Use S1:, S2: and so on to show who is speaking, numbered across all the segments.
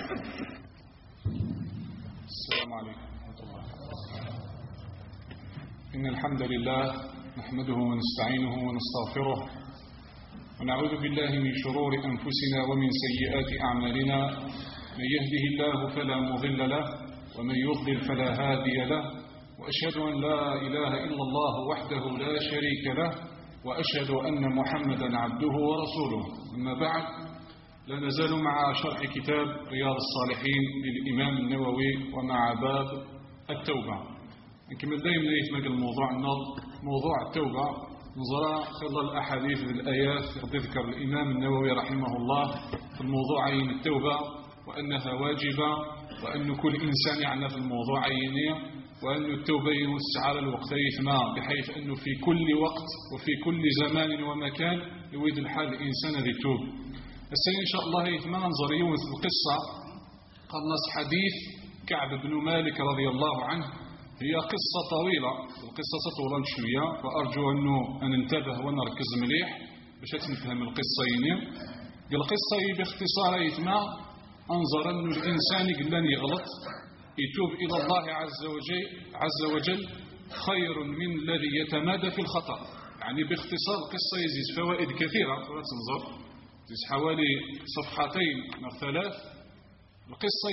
S1: السلام عليكم ورحمة الله. إن الحمد لله نحمده ونستعينه ونستغفره ونعوذ بالله من شرور أنفسنا ومن سيئات أعمالنا. من يهده الله فلا مضل له ومن يضلل فلا هادي له، وأشهد أن لا إله إلا الله وحده لا شريك له، وأشهد أن محمدا عبده ورسوله. أما بعد، لا نزال مع شرح كتاب رياض الصالحين للإمام النووي ومع باب التوبة. نكمل دائما يتمد الموضوع موضوع التوبة نظرا خلال الأحاديث والآيات يذكر الإمام النووي رحمه الله في الموضوعين التوبة وأنها واجبة، وأن كل إنسان يعنى في الموضوعين، وأن التوبة يستعار الوقت يثمى، بحيث أنه في كل وقت وفي كل زمان ومكان يريد الحال الإنسان ذي التوب. السنة إن شاء الله يثمى ننظر يوم في القصة. قد نص حديث كعب بن مالك رضي الله عنه. هي قصة طويلة، القصة طويلة شوية، فأرجو أن ننتبه ونركز مليح باش نفهم القصة. القصة باختصار يثمى أنظر أن الإنسان قلن يغلط يتوب إلى الله عز وجل خير من الذي يتمادى في الخطأ. يعني باختصار القصة يزيد فوائد كثيرة، ولا تنظر يزيد حوالي صفحتين أو ثلاث. القصة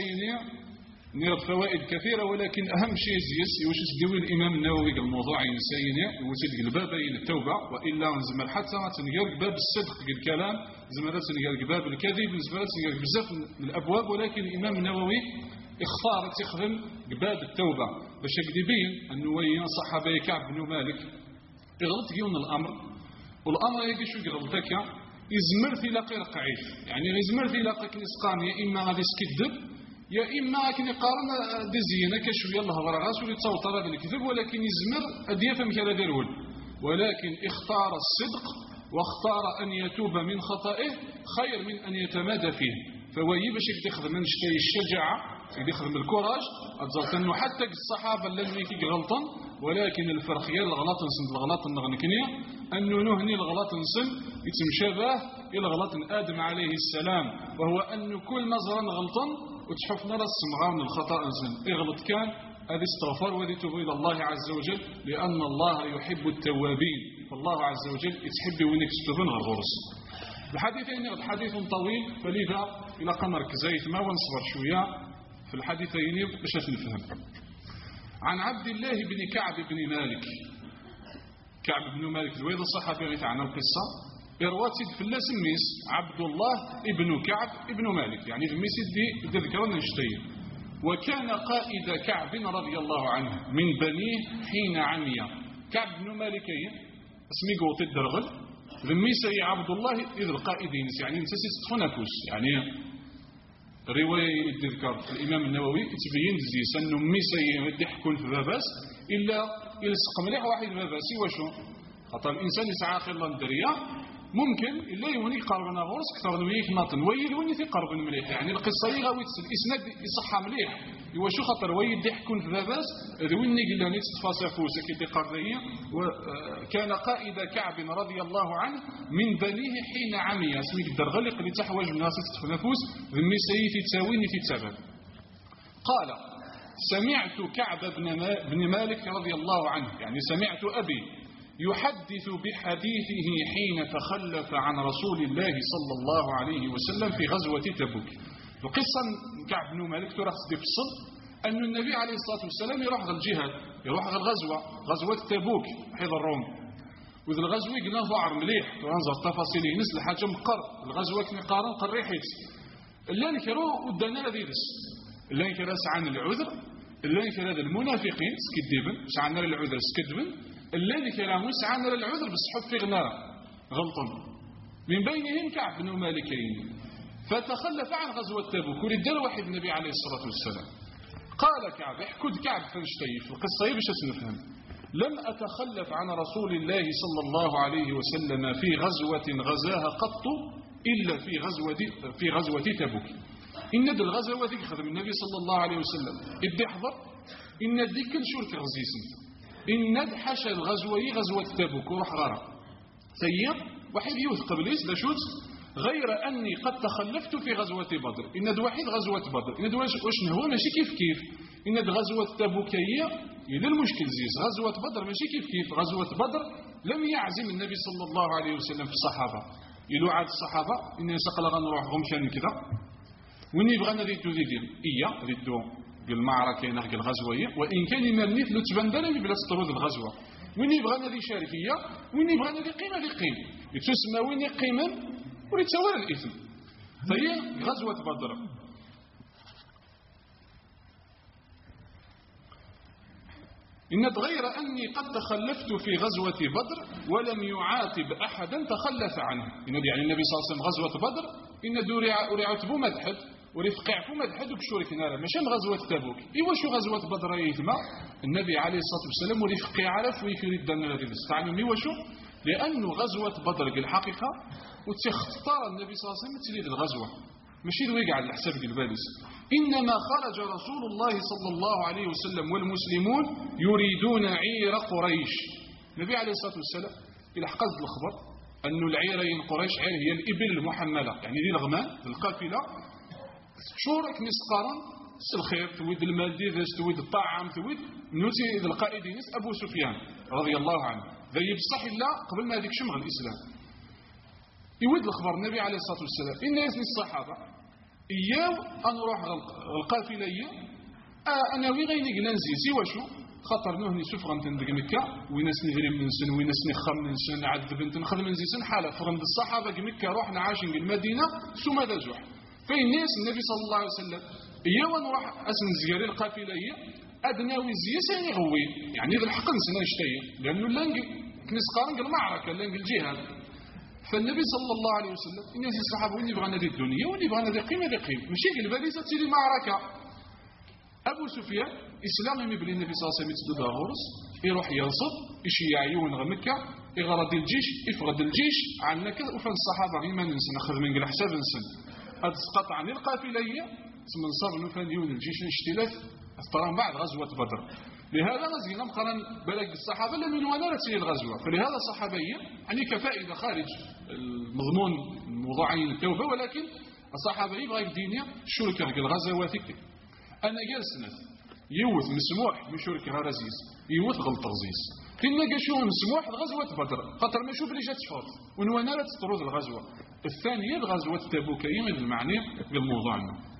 S1: نير فوائد كثيرة، ولكن أهم شيء يوش تدوي الإمام النووي الموضوع ينسيني وتلقى الباب التوبة، وإلا نزمر حتى تنقل باب الصدق الكلام، زمر تنقل باب الكذب، زمر تنقل بزاف من الأبواب، ولكن الإمام النووي اختار تخدم باب التوبة باش يبين أنه وين صحابي كعب بن مالك يغلط يون الأمر، والأمر يجي شو يغلطك يزمر في لاقي رقعيف، يعني يزمر في لاقي نسقان، يا إما غادي يسكذب يا إما كن يقارن دزينا كشوية الله غرغاس ويتصوت هذا الكذب، ولكن يزمر أديفهم كلا ديرول، ولكن اختار الصدق واختار أن يتوب من خطئه خير من أن يتمادى فيه. فهو باش يخدم من شتي الشجاعة، يخدم الكوراج، أتزلت أنه حتى الصحابة الذين يكي غلطا، ولكن الفرق غير الغلط نسن الغلط النغنكنية أنه نهني الغلط نسن يتمشابه إلى غلط آدم عليه السلام، وهو أن كل نظرا غلطا وتحفنا للسمغار من الخطأ نسن يغلط كان هذه استغفار وذي توب إلى الله عز وجل، لأن الله يحب التوابين، فالله عز وجل يتحب وينك تتوبن غرغرس. الحديثين حديث طويل، فلذا إلى قمر كزيت ما ونصبر شوية في الحديثين باش نفهم. عن عبد الله بن كعب بن مالك. كعب بن مالك الويض الصحابي غيت عن القصة إرواتي في الله سميس عبد الله ابن كعب ابن مالك، يعني في ميسيد دي ذكرنا نشتين. وكان قائد كعب رضي الله عنه من بنيه حين عمي. كعب بن مالك اسمي قوت الدرغل ذميسي عبد الله إذ القائدين، يعني نسيت تفنكوس، يعني رواية الذكر الإمام النووي تبين زيس أنه ميسي يحكون في باباس إلا يلصق مليح واحد باباسي وشو خاطر الإنسان يسعى خير الدريا ممكن إلا يوني قربنا غورس كثر نويك ناطن ويد وني في قرب مليح، يعني القصة غاوي الإسناد يصحى مليح يوشو خاطر ويد يحكون في باباس ذويني قلنا نتفاصل فوسا كي قرضية. وكان قائد كعب رضي الله عنه من بنيه حين عمي، اسمي الدرغلق اللي تحوج الناس تتنفس ذمي سيتي تساويني في تسبب. قال سمعت كعب بن مالك رضي الله عنه، يعني سمعت أبي يحدث بحديثه حين تخلف عن رسول الله صلى الله عليه وسلم في غزوة تبوك. القصة كعب بن مالك ترخص بفصل أن النبي عليه الصلاة والسلام يروح الجهاد، يروح الغزوة، غزوة تبوك حيث الروم، وذ الغزوة قلنا ضعر مليح وننظر تفاصيل نسل حاجة مقر الغزوة كنقارن قريحيت اللي نكرو ودنا لذيذس اللي نكرا سعان العذر، اللي نكرا المنافقين سكدبن سعان العذر سكدبن، اللي نكرا مسعان العذر بس حب في غنارة غلطا، من بينهم كعب بن مالكين. فتخلف عن غزوة تبوك ولدر واحد النبي عليه الصلاة والسلام. قال كعب احكد كعب فنشتي في القصة باش نفهم. لم أتخلف عن رسول الله صلى الله عليه وسلم في غزوة غزاها قط إلا في غزوة تبوك. إن ذي الغزوة ذيك خدم النبي صلى الله عليه وسلم إدي حضر إن ذيك الشرك غزيسن إن حشى الغزوة غزوة تبوك وروح غارة سيئ واحد يوث قبليس لشوت غير أني قد تخلفت في غزوة بدر. إن واحد غزوة بدر إن واش هو ماشي كيف إن غزوة تبوكية إذا المشكل زيس غزوة بدر ماشي كيف غزوة بدر لم يعزم النبي صلى الله عليه وسلم في الصحابة إلو عاد الصحابة إن يسقل غنروح غمشان كذا وين يبغى نريدو ريدو بالمعركة نحكي الغزوية وإن كان يمرنيت لو تبندل بلا تطرد الغزوة وين يبغى نري شاركية وين يبغى نري قيمة يتسمى وين قيمة ويتسوى الإثم فهي غزوة بدر. إن غير أني قد تخلفت في غزوة بدر ولم يعاتب أحدا تخلف عنه. إن يعني النبي صلى الله عليه وسلم غزوة بدر إن دوري أريعتبو مدحد ورفقع فو مدحد وكشورك نارا ماشي غزوة تبوك. إيوا شو غزوة بدر يثما النبي عليه الصلاة والسلام ورفقع عرف ويكريد دنا هذه تعني إيوا شو لأنه غزوة بدر الحقيقة وتختار النبي صلى الله عليه وسلم تريد الغزوة ماشي الوقع على حساب البالس. إنما خرج رسول الله صلى الله عليه وسلم والمسلمون يريدون عير قريش. النبي عليه الصلاة والسلام إلى حقد الخبر أن العيرين قريش عير هي الإبل المحملة يعني ذي الغمان القافلة شورك مسقارا الخير تويد المال ديذاش تويد الطعام تويد نوتي القائدين أبو سفيان رضي الله عنه ذا يبصح الله قبل ما ذيك شمغ الإسلام يود الخبر النبي عليه الصلاة والسلام إن يسني الصحابة إياو أن نروح القافلة أنا وين غيني قلنزي سوى شو خطر نهني سفرا تندق مكة وينسني غريب من سن وينسني خم من سن عد بنت نخدم من سن حالة فرند الصحابة مكة روحنا عاشين بالمدينة ثم ذا زح فين الناس النبي صلى الله عليه وسلم إياو نروح أسن زيارين القافلة أدنى وزيسا يغوي يعني ذا الحق نسنا يشتهي لأنه لانج كنسقارن المعركة لانج الجهاد. فالنبي صلى الله عليه وسلم الناس الصحابة وين يبغى نادي الدنيا وين يبغى نادي قيمة ماشي الباليزة تسيري معركة. أبو سفيان إسلام يبلي النبي صلى الله عليه وسلم يتسدد غورس يروح ينصب يشيع عيون مكة يغرد الجيش يفرد الجيش عنا كذا وفن الصحابة غير ما ننسى ناخذ من حساب نسن أتسقط عن القافلية من صار نفن يون الجيش الاشتلاف افتران بعد غزوة بدر. لهذا غزينا مقارن بلد الصحابة لم ينوانا تسير الغزوة فلهذا صحابية يعني كفائدة خارج المضمون موضوعين التوبة ولكن الصحابة يبغى الدنيا شركة الغزوات أنا جالس يوث مسموح من شركة رزيز يوث غلط رزيز كنا قشوا مسموح غزوة بدر قطر ما شوف اللي جات شفاط ونوانا لا تطرد الغزوة الثانية غزوة تبوك من المعني بالموضوع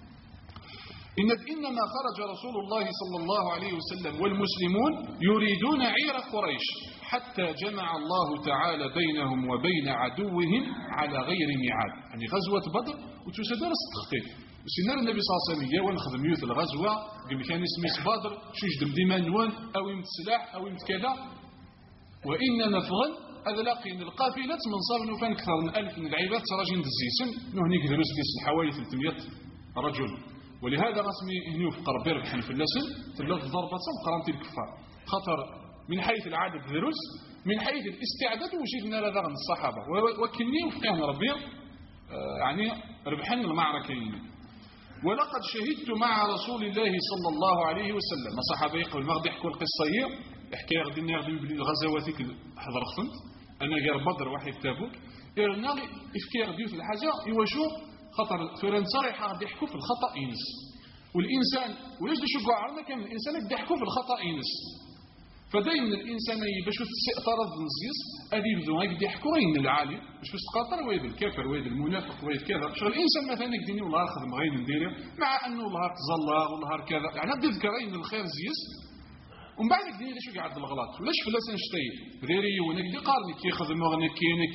S1: إنما خرج رسول الله صلى الله عليه وسلم والمسلمون يريدون عير قريش حتى جمع الله تعالى بينهم وبين عدوهم على غير ميعاد. يعني غزوة بدر وتسدر التخطيط وسنار النبي صلى الله عليه وسلم يوان خدم يوث الغزوة قبل كان اسمه بدر شو يجدم ديما نوان أو يمت سلاح أو يمت كذا وإنما فغل أذلاقي من القافلة من صار نوفان أكثر من 1000 من العباد تراجين دزيسن نهنيك دروس ديس حوالي 300 رجل. ولهذا رسمي هنيو في قرب يربحن في اللسن تبلغ ضربة قرامة الكفار خطر من حيث العدد دروس من حيث الاستعداد وجدنا لذا من الصحابة وكني وفقهم ربي يعني ربحن المعركين. ولقد شهدت مع رسول الله صلى الله عليه وسلم الصحابة يقول ما غادي يحكوا القصة يحكي غادي بلي الغزوات حضر خفنت أنا غير بدر واحد تابوك إرنا إفكي غادي في الحاجة يوشو خطر فرنسا رايحة غادي يحكوا في الخطأ ينس والإنسان ولاش شو قاعدنا كان الإنسان غادي يحكوا في الخطأ ينس فدايما الإنسان باش تستطرد نزيس هذه بدون غادي يحكوا غير العالي باش تقاطر ويد الكافر ويد المنافق ويد كذا شغل الإنسان مثلا يقدر والله خدم غير ندير مع أنه الله تزلق والله كذا يعني غادي يذكر غير الخير زيس ومن بعد يقدر ليش قاعد الغلط ولاش فلاس نشتي غيري ونقدر قارني كي يخدم غني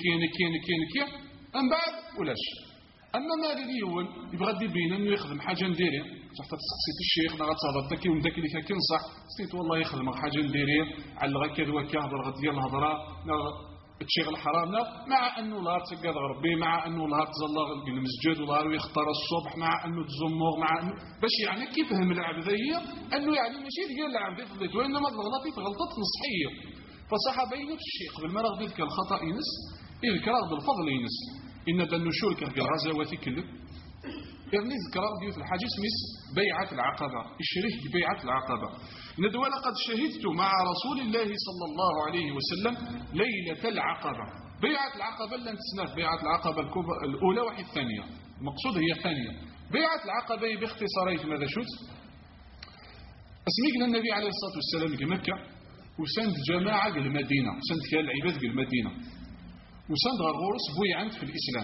S1: كي من بعد ولاش. أما ما الذي هو يبغى يبين أنه يخدم حاجة نديرها تحت تسقسيت الشيخ نغا تصادر داكي ونداك اللي كان كنصح سنيت والله يخدم حاجة نديرها على غكذا وكهضر غد ديال الهضره الشيخ الحرام مع أنه لا تسقط ربي مع أنه لا تزلق المسجد ولا يختار الصبح مع أنه تزمر مع أنه باش يعني كيف فهم العبدية أنه يعني ماشي ديال العبدية وإنما الغلطات غلطات نصحية. فصحابي نفس الشيء قبل ما رغب يذكر الخطأ ينس يذكر بالفضل ينس إن بأنه شركة في الغزوات كله يعني ذكر في الحاجة اسمه بيعة العقبة الشريك ببيعة العقبة. ندوى لقد شهدت مع رسول الله صلى الله عليه وسلم ليلة العقبة بيعة العقبة لن تسناف بيعة العقبة الأولى واحد الثانية، المقصود هي الثانية. بيعة العقبة باختصار ماذا شوت؟ اسميقنا النبي عليه الصلاة والسلام في مكة وسند جماعة المدينة، وسند كان العباد في المدينة، وسند غرغورس بويعانت في الإسلام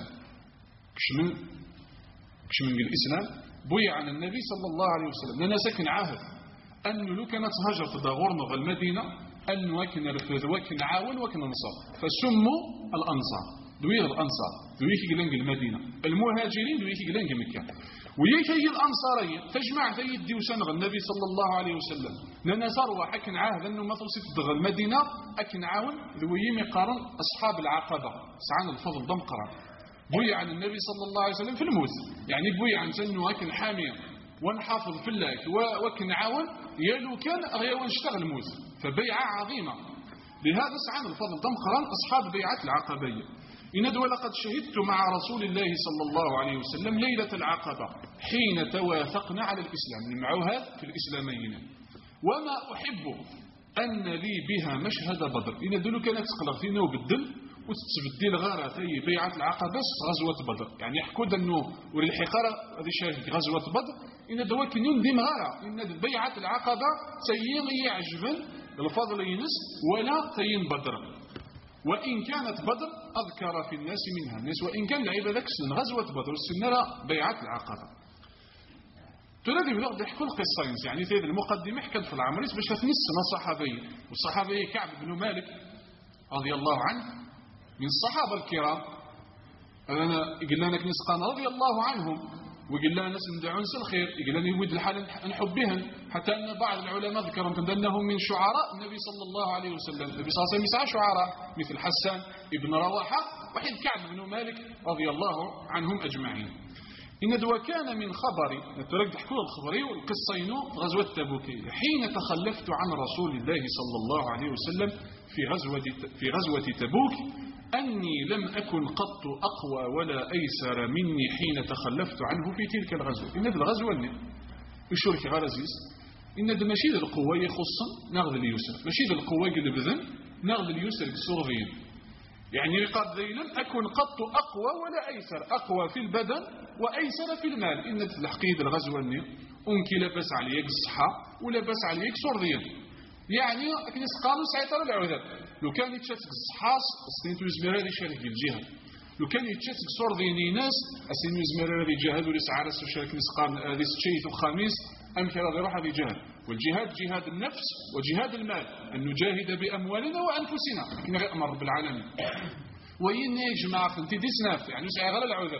S1: كشمن الإسلام بويعان النبي صلى الله عليه وسلم. لنا ساكن عاهد أنه لو كانت هجرت داغورنا المدينة أنه وكن رفض وكن عاون وكن نصر، فسموا الأنصار دويغ الأنصار دويك يقلنق المدينة، المهاجرين دويك يقلنق مكة. ويك هي الأنصارية تجمع ذي الديوسان النبي صلى الله عليه وسلم لنا ثروة حكن عاهد أنه ما توصف دغ المدينة أكن عاون ذويم يقارن أصحاب العقبة سعان الفضل دمقرا بوي عن النبي صلى الله عليه وسلم في الموت، يعني بوي عن سنه أكن حامية ونحافظ في الله وكن عاون يلو كان غيوان اشتغل الموت، فبيعة عظيمة. لهذا سعان الفضل دمقرا أصحاب بيعة العقبية. إن ولقد شهدت مع رسول الله صلى الله عليه وسلم ليلة العقبة حين توافقنا على الإسلام، معوها في الإسلامين، وما أحب أن لي بها مشهد بدر. إن دلو كانت تقلق فينا وبالدل وتتبدل غارة في بيعة العقبة غزوة بدر، يعني يحكوا أنه وللحقارة هذه شاهد غزوة بدر إن دواك يندم غارة إن بيعة العقبة سيغي يعجبا الفضل ينس ولا تين بدر، وإن كانت بدر أذكر في الناس منها الناس، وإن كان لعب ذاك السن غزوة بدر السنة بيعة العقبة. ترى بلغة يحكوا القصة يعني في المقدمة حكت في العمريس باش تنسنا الصحابي، والصحابي كعب بن مالك رضي الله عنه من الصحابة الكرام، أنا قلنا لك نسقان رضي الله عنهم، وقلنا ناس ندعون الخير، قلنا يود الحال نحبهم، حتى أن بعض العلماء ذكرهم أنهم من شعراء النبي صلى الله عليه وسلم. النبي صلى الله عليه وسلم يسعى شعراء مثل حسان ابن رواحة وحيد كعب بن مالك رضي الله عنهم أجمعين. إن دوا كان من خبري نترك تحكوا الخبري والقصين غزوة تبوك حين تخلفت عن رسول الله صلى الله عليه وسلم في غزوة تبوك أني لم أكن قط أقوى ولا أيسر مني حين تخلفت عنه في تلك الغزوة. إن الغزوة اللي الشرك غرزيز إن ماشي القوة يخص ناخذ اليسر، ماشي القوة اللي بذن ناخذ اليسر الصغير، يعني قد لم أكن قط أقوى ولا أيسر، أقوى في البدن وأيسر في المال. إن الحقيقة الغزوة اللي أنكي لبس عليك الصحة ولبس عليك صرديا، يعني أكنس قالوا سيطر العذاب. لو كان يتشاتك الصحاص أستنتو يزمر هذه شارك الجهاد، لو كان يتشاتك صرديني ناس أستنتو يزمر هذه الجهاد ولسعار السوشارك نسقان هذه الشيء الخامس أمكن هذا يروح هذه جهاد. والجهاد جهاد النفس وجهاد المال، أن نجاهد بأموالنا وأنفسنا لكن غير أمر رب العالمين. وين يا جماعة انت دي سناف يعني سيغل العذر.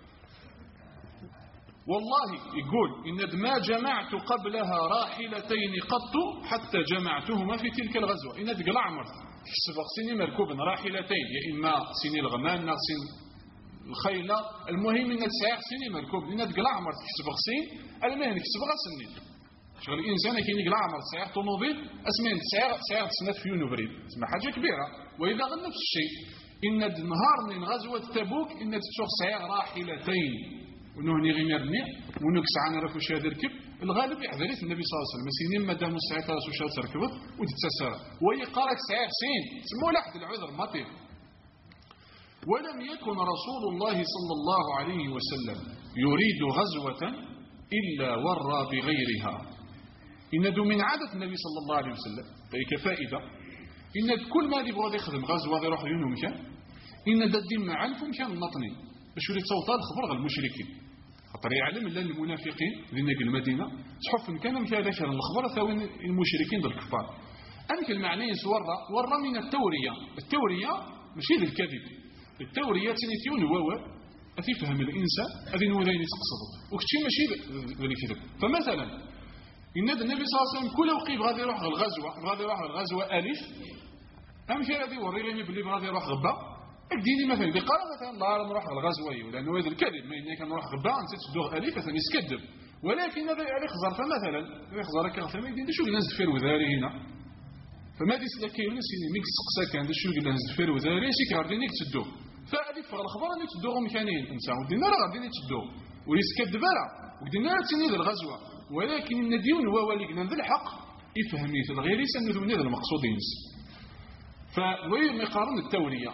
S1: والله يقول إن ما جمعت قبلها راحلتين قط حتى جمعتهما في تلك الغزوة. إن تقل عمر سبق سنين مركوب راحلتين، يا إما سنين الغمان سن الخيلة، المهم إن تسعيق سنين مركوب. إن تقل عمر سبق سن المهم سبق سنين شغل الإنسان كي يقل عمر سياق طوموبيل أسمين سياق سنة في يونيفريد اسمها حاجة كبيرة. وإذا غل نفس الشيء إن نهار من غزوة تبوك إن تشوف سياق راحلتين ونهني غيرني ونكس عن رفو شاد ركب الغالب يحذريت النبي صلى الله عليه وسلم سنين ما داموا الساعات راسو شاد تركبت وتتسسر ويقارك ساعة سين سمو لحد العذر مطير. ولم يكن رسول الله صلى الله عليه وسلم يريد غزوة إلا ورى بغيرها. إن دو من عادة النبي صلى الله عليه وسلم كفائدة إن كل ما يبغى يخدم غزوة يروح ينهم كان إن دا الدين معانفهم كان نطني باش يريد صوتها الخبر غير المشركين، خاطر يعلم لا المنافقين لنجي المدينة صحف كان ذكر الخبر ثوي المشركين ذو الكفار. أنك المعنى ورى من التورية ماشي للكذب، التورية تنتيون ووا أفهم الإنسان أذن وذين تقصده وكتشي ماشي للكذب. فمثلا إن النبي صلى الله عليه وسلم كل وقيب غادي يروح الغزوة ألف أم كان غادي يوري بلي غادي يروح غبا أكديني مثلا دي قال مثلا الله نروح الغزوة لأنه هذا الكذب ما إنك نروح غبا نسيت تدوغ ألف مثلا يسكذب، ولكن هذا يعني خزر. فمثلا يخزر كغثر ما يدين شو الناس دفير وذاري هنا فما ديس لك يونس ميكس سقساك عند شو الناس دفير وذاري شي كاردينيك تدوغ فألف الخبر أنك تدوغ مكانين إنسان ودينا راه غادي تدوغ ويسكذب راه ودينا تسني الغزوة، ولكن النديون هو ولينا ذا الحق يفهمي في الغير سنذوني ذا المقصودين. فوين يقارن التورية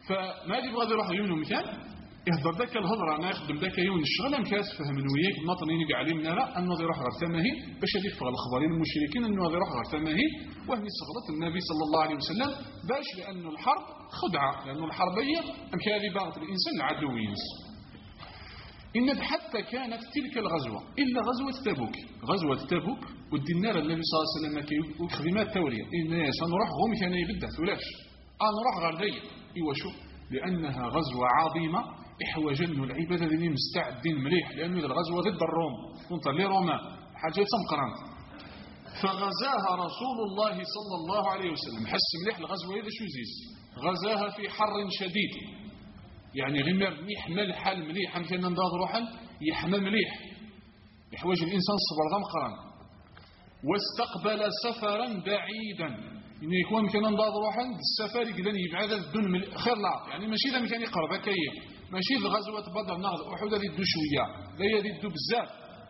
S1: فما يبغى يروح يونو مكان يهضر ذاك الهضره انا يخدم ذاك يون الشغل ام كاس فهم وياك ناطنين بعلمنا لا انه يروح غير ثماهي باش يدفع الخبرين المشركين انه يروح غير ثماهي وهني صغرت النبي صلى الله عليه وسلم باش لانه الحرب خدعه لانه الحربيه ام كاذبه الانسان عدو ينس إن حتى كانت تلك الغزوة إلا غزوة تبوك غزوة تبوك ودينا النبي صلى الله عليه وسلم كي خدمات التورية إن سنروح غوم كان يبدأ ثلاث نروح غير ذي إيوشو لأنها غزوة عظيمة إحوجن العبادة اللي مستعدين مليح لأنه الغزوة ضد الروم كنت لي روما حاجة سمقران فغزاها رسول الله صلى الله عليه وسلم حس مليح الغزوة إذا شو زيز غزاها في حر شديد يعني غير يحمل حال مليح كان نضاغ روحا يحمل مليح يحوج الإنسان الصبر غمقران واستقبل سفرا بعيدا إن يكون كان نضاغ روحا السفر يقدر يبعد الدون خير لا يعني ماشي إذا كان يقرب كيف ماشي غزوة بدر ناخذ أحد هذه الدو شوية لا يدي الدو بزاف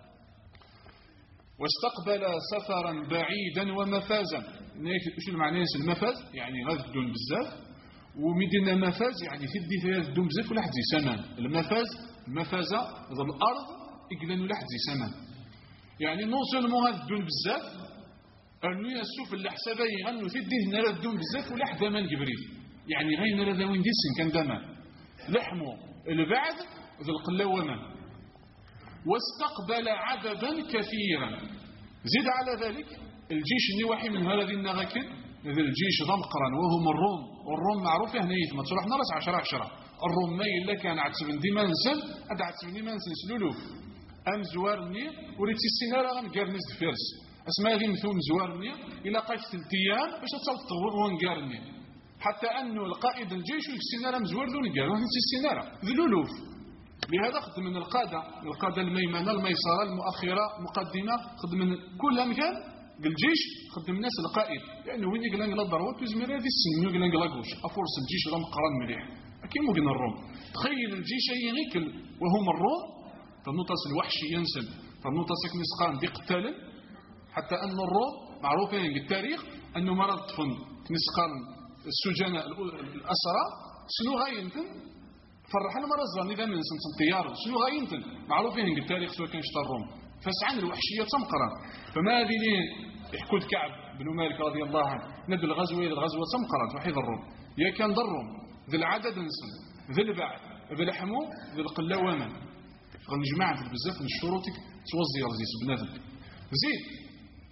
S1: واستقبل سفرا بعيدا ومفازا شو المعنى المفاز يعني غزو الدون بزاف ومدينة مفاز يعني تدي ثلاث دوم بزاف ولا حد زي سمان المفازة ذا الأرض يقدن ولا حد زي سمان يعني نوصل مو هذا الدون بزاف أنو يسوف اللي حسابه يغنو تدي نرى الدون بزاف ولا حد دامان جبريل يعني غير نرى ذا وين ديسن كان دامان لحمه البعد ذا القلاوة واستقبل عددا كثيرا زيد على ذلك الجيش النواحي من هذه النغاكن هذا الجيش ضمقرا وهم الروم والروم معروف هنا ما تروح نرس 10 الروم ما إلا كان عتسبن ديما نسل هذا عتسبن ديما نسل سلولوف أم زوارني وريت السينارة غنقارنيز دفيرس اسمها ذي مثوم زوارني إلا قايت 3 أيام باش تصوت ونقارني حتى أنه القائد الجيش السينارة مزوار دون قال وهي السينارة ذلولوف لهذا خدم من القادة الميمنة الميسرة المؤخرة مقدمة خدم من كل مكان بالجيش خدم الناس القائد لانه وين يقلان لا ضروات وزمير هذه السن يقلان لاكوش افورس الجيش راه مقران مليح كيما قلنا الروم تخيل الجيش يغيكل وهم الروم فالنطاس الوحشي ينسل فالنطاس كنسقان بقتال حتى ان الروم معروفين بالتاريخ انه مرض طفن كنسقان السجناء الاسرى شنو غاينتن فرحنا مرة الظن إذا من سنة الطيار شنو غاينتن معروفين بالتاريخ سواء كان شتا الروم فسعان الوحشية تمقرا فما هذه يحكوا كعب بن مالك رضي الله عنه ندل الغزوة إلى الغزوة تمقرا وحيد الروم يا كان ضرهم ذي العدد نسل ذي البعد ذي الحمو ذي القلاوة فنجمع في بزاف من شروطك توزي رزيس بنادم زيد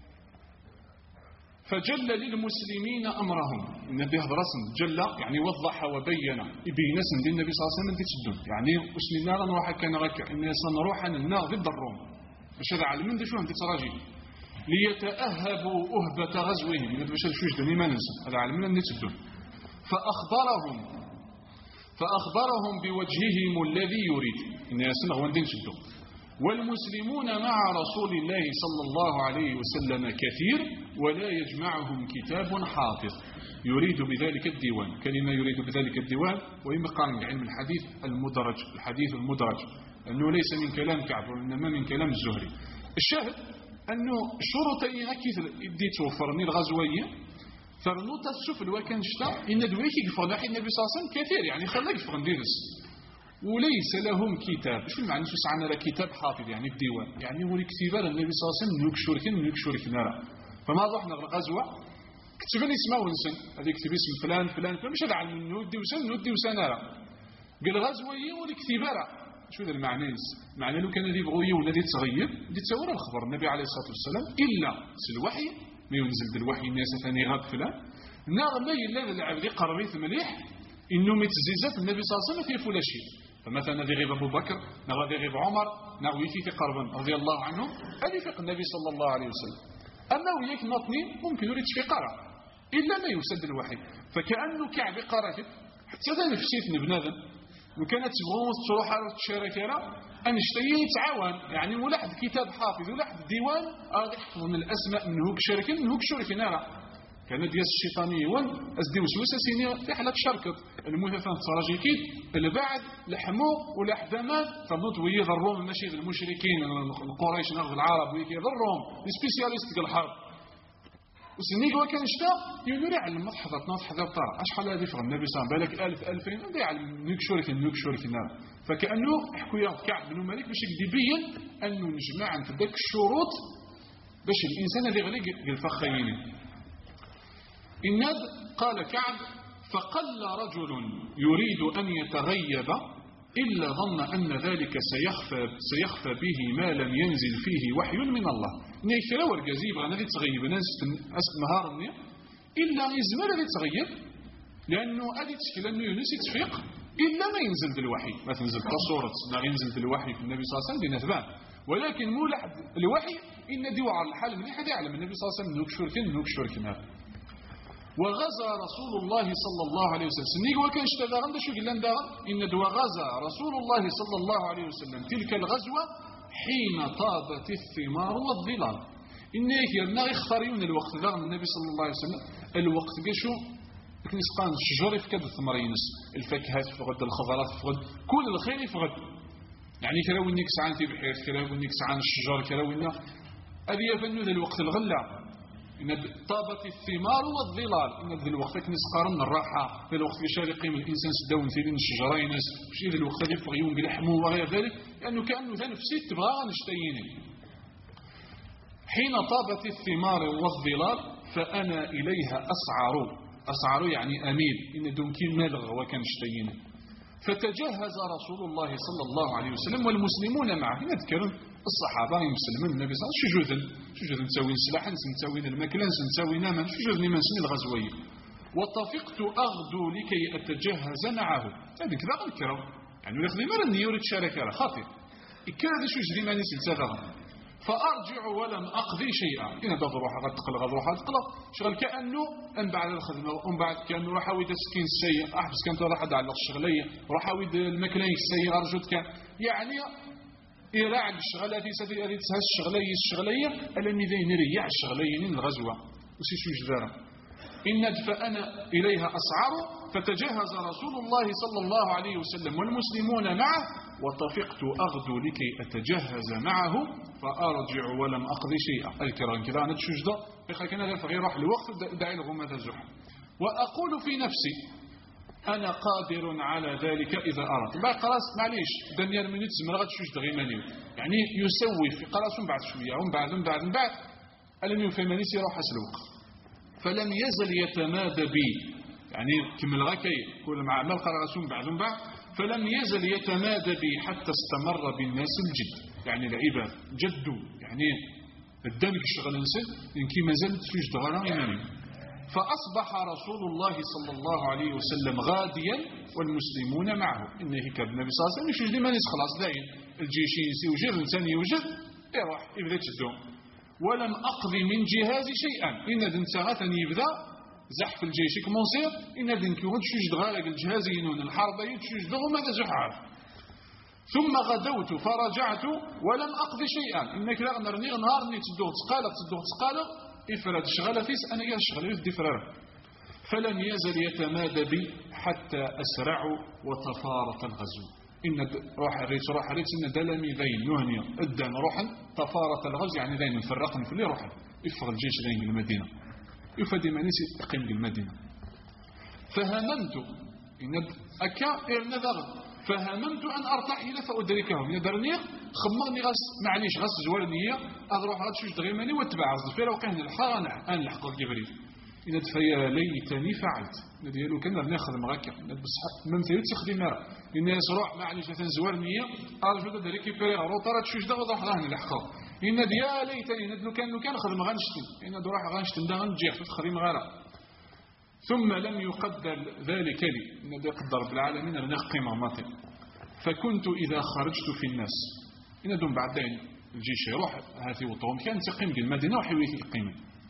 S1: فجل للمسلمين أمرهم النبي هذا رسم جل يعني وضح وبين يبين اسم دين النبي صلى الله عليه وسلم تسدون يعني اسم النار نروح كان غكر الناس نروح عن النار ضد الروم باش هذا علمين ده شو هم تتراجي ليتأهبوا أهبة غزوهم باش شوش دني ما ننسى هذا علمين ان تسدون فأخبرهم بوجههم الذي يريد الناس نغوان دين تسدون والمسلمون مع رسول الله صلى الله عليه وسلم كثير ولا يجمعهم كتاب حافظ يريد بذلك الديوان كلمة يريد بذلك الديوان وإما قال علم الحديث المدرج أنه ليس من كلام كعب وإنما من كلام الزهري الشاهد أنه شرطي أكيد يبدي توفرني الغزوية فرنوطة السفل وكان شتا إن دويكي قفر ناحي النبي صلى الله عليه وسلم كثير يعني خلاك قفر نديرس وليس لهم كتاب شو المعنى شو سعنا له كتاب حافظ يعني الديوان يعني هو الكتاب النبي صلى الله عليه وسلم نكشوركن نرى فما رحنا الغزوة كتبني اسمه ونسن هذه كتب اسم فلان مش هذا عن نودي وسن نرى بالغزوة يولي كتبارة شو ذا المعنى معنى لو كان ذي بغوية ولا ذي تغير دي تصور الخبر النبي عليه الصلاة والسلام إلا الوحي ما ينزل بالوحي الناس ثاني غاب فلان نعم إلا العبد قرريت مليح إنه متزيزات النبي صلى الله عليه وسلم في فلا شيء فمثلا ذي غيب أبو بكر ذي غيب عمر نغوي في قربا رضي الله عنه هذه فقه النبي صلى الله عليه وسلم أما وياك نطني ممكن يريد في قرأ إلا ما يسد الوحي فكأنه كعب قرأت حتى ذا نفسيت بنادم وكانت تبغون تروح على الشركة أن اشتري يتعاون يعني ولاحد كتاب حافظ ولاحد ديوان يحفظ من الأسماء منه كشركة نرى كان ديال الشيطاني أزدي وسوسة سيني في حالة شركة المثثان التراجيكي اللي بعد لحمو ولحدمات فموت ويض الروم ماشي المشركين القريش نغض العرب ويكي الروم السبيسياليست ديال الحرب وسنيك وكان شتا ينوري على المضحضة تحضر طار أشحال هذه في النبي صلى الله عليه وسلم بالك 1000 2000 على نكشورك فكأنه حكويا كعب بن مالك باش يبين أنه نجمع عند ذاك الشروط باش الإنسان اللي غلي الفخيين. إن قال كعب فقل رجل يريد أن يتغيب إلا ظن أن ذلك سيخفى به ما لم ينزل فيه وحي من الله. نيكرا ورقازيب غانا ذي تغيب ناس نهار إلا يزمر ذي تغيب لأنه أدي تشكل أنه يونس يتفيق إلا ما ينزل ذي الوحي، ما تنزل تصورة ما ينزل ذي الوحي في النبي صلى الله عليه وسلم بنثبان، ولكن مولع الوحي إن دي وعلى الحال من حد يعلم النبي صلى الله عليه وسلم نكشور كنا. وغزا رسول الله صلى الله عليه وسلم سنيق وكان اشتدارن شو قلنا دار إن وغزا رسول الله صلى الله عليه وسلم تلك الغزوة حين طابت الثمار والظلال. إنك يرنا يختارون الوقت ذا النبي صلى الله عليه وسلم الوقت قشو لكن يسقان الشجر يفقد الثمر ينس الفاكهات يفقد الخضرات يفقد كل الخير يفقد يعني كلاو إنك سعان في بحير كلاو إنك سعان الشجر كلاو إنك أبي يفنو ذا الوقت الغلة إن طابت الثمار والظلال إن ذا الوقت نسقارن الراحة ذا الوقت يشاري قيم الإنسان سداون ثيلين الشجرين شيء ذا الوقت يفقد يوم بلحمه وغير ذلك لأنه كأنه ذا نفسي تبغى نشتيني. حين طابت الثمار والظلال فأنا إليها أسعر يعني أميل إن دونكي ملغ وكان شتيني. فتجهز رسول الله صلى الله عليه وسلم والمسلمون معه. نذكرون الصحابة يمسلمون النبي صلى الله عليه وسلم شجوذا نسوين سلاحا نسوين المكلا نسوين ناما شجوذا من سن الغزوية. وطفقت أغدو لكي أتجهز معه. هذا كذا غنكرو يعني يخدم مرة أني يريد شاركة خاطر إكاد شجري ما نسل سفر فأرجع ولم أقضي شيئا. إن هذا روح غتقل شغل كأنه أن بعد الخدمة ومن بعد كأنه راح أويد سكين السيء أحبس كانت راح أدعى الشغلية راح أويد المكلين السيء أرجوت كان يعني إراع الشغلة في سبيل هذه الشغلية ألم ذي نريع الشغلية من الغزوة وسيشو جدارا. إن فأنا إليها أسعر فتجهز رسول الله صلى الله عليه وسلم والمسلمون معه وطفقت أغدو لكي أتجهز معه فأرجع ولم أقضي شيئا. الكرام كذا أنا تشجد إخا كان هذا فغير راح الوقت دعي لهم هذا الزحف وأقول في نفسي أنا قادر على ذلك إذا أردت. بعد قراص معليش دنيا المنيت زمرغة تشجد غيماني يعني يسوي في قراص بعد شوية ومن بعد ألم يفهمني سيروح أسلوق. فلم يزل يتمادى بي يعني كمل غكي كل مع عمل قراصون بعد فلم يزل يتمادى بي حتى استمر بالناس الجد يعني العباد جدوا يعني الدمج الشغل نسل إنكي ما زلت سجد غرام إيماني. فأصبح رسول الله صلى الله عليه وسلم غاديا والمسلمون معه. إنه كان النبي صلى الله عليه وسلم يشجد ما نس خلاص داين الجيش يوجد الإنسان يوجد يروح يبدأ تشدهم. ولم أقضي من جهازي شيئا. إن دن ساعتني يبدأ زحف الجيش كمونسير إن دن كيوان تشجد غالق الجهاز ينون الحرب تشجد ماذا زحف. ثم غدوت فرجعت ولم أقضي شيئا. إنك لا نرني نهار ني تدوغ تقالق إفراد شغلتيس أنا يا شغلتيس دفرار. فلم يزل يتمادى بي حتى أسرع وتفارق الغزو. إن روح ريت إن دلمي ذين نهنيا الدم روحا تفارق الغزو يعني ذين نفرقن في اللي روحا يفغ الجيش ذين المدينة يفدي منيسي يقيم بالمدينة. فهممت إن أكا إرنذر فهممت أن أرتحل فأدركهم يدرني خمرني غس معنيش غس زوالنية أروح غتشوش دغيماني واتبع غس فيرا وكان الحرانة أن لحق الجبريل. إن فيا ليتني فعلت نديالو كنا ناخذ مغاكا بصح من ثيت تخدم مرة الناس روح معليش تنزوالنية أرجو دريك فيرا روطرات شوش دا وضح غاني لحقه. إن ديا ليتني ندلو كان خدم غنشتن إن دروح غنشتن دا غنجيح تخدم غيره. ثم لم يقدر ذلك لي إن يقدر بالعالمين لنقيم ماطي. فكنت إذا خرجت في الناس إن دون بعدين الجيش يروح هذه وطوم كان تقيم المدينة وحيويه يقيم.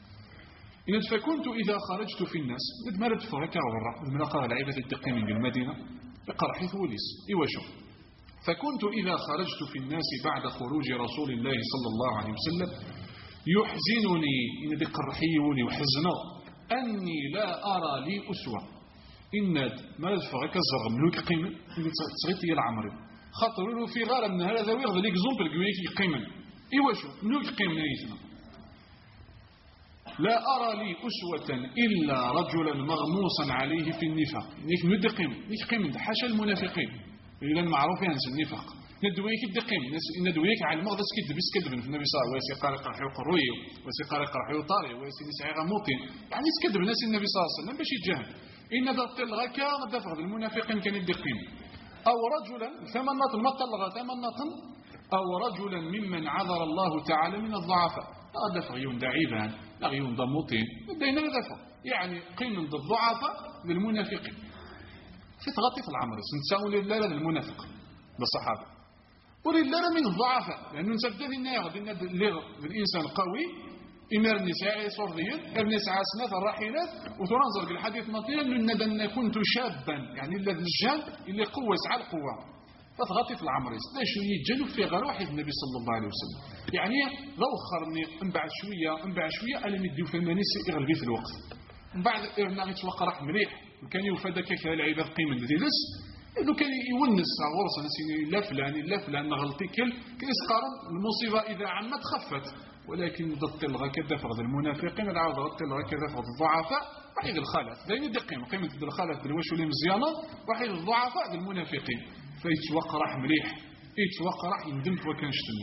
S1: إن فكنت إذا خرجت في الناس مرد فركة وغرق من قال العيبة التقيم المدينة يقرأ حيث وليس إيوشو. فكنت إذا خرجت في الناس بعد خروج رسول الله صلى الله عليه وسلم يحزنني إن ذي قرحيوني وحزنه أني لا أرى لي أسوة. إن ما فرك الزرق ملوك قيمة اللي تصغيت يا العمري خاطر له في غارة من هذا ويغض ليك زومبل قويك يقيمن إيوشو ملوك قيمة يسمى. لا أرى لي أسوة إلا رجلا مغموسا عليه في النفاق. نيك ندقيم حاشا المنافقين إذا معروف يعني النفاق ندويك الدقيم ندويك على المغض كذب في النبي صلى الله عليه وسلم قال قرحي وقروي وسيقال قرحي وطاري وسيني سعي غموطين يعني سكذب ناس النبي صلى الله عليه وسلم باش يتجاهل إن ضبط الغكا دفع المنافقين كان الدقيم أو رجلا ثمنة المطلغة ثمنة أو رجلا ممن عذر الله تعالى من الضعفاء دفع يون دعيبان لغيون ضموطين بدينا دفع يعني قيم ضد الضعفاء للمنافقين في تغطي في العمر نتساوي لله للمنافق بالصحابة ولله من الضعفاء لأنه نسبت الإنسان قوي إمار النساء صرديا النساء عسنات الرحيلات وتنظر بالحديث مطيرا أن كنت شابا يعني الذي الجان اللي قوة على القوة فتغطي في العمر لا شو يتجنب في غير واحد النبي صلى الله عليه وسلم يعني لو خرني انبعد شوية ألا نديو في المنيس يغلبي في الوقت من بعد إرنا يتوقع راح مليح وكان يفادك كالعباد قيمة ديلس إنه كان يونس غرصة لا فلان نغلطي كان يسقارن المصيبة إذا عمت خفت ولكن ضد الغا فقد المنافقين العوض ضد الغا فقد الضعفاء وحيد الخالف دايما دقيم قيمة الخالف بالوش ولي مزيانة وحيد الضعفاء بالمنافقين فيتوقع راح مليح يتوقع راح يندم وكان شتمه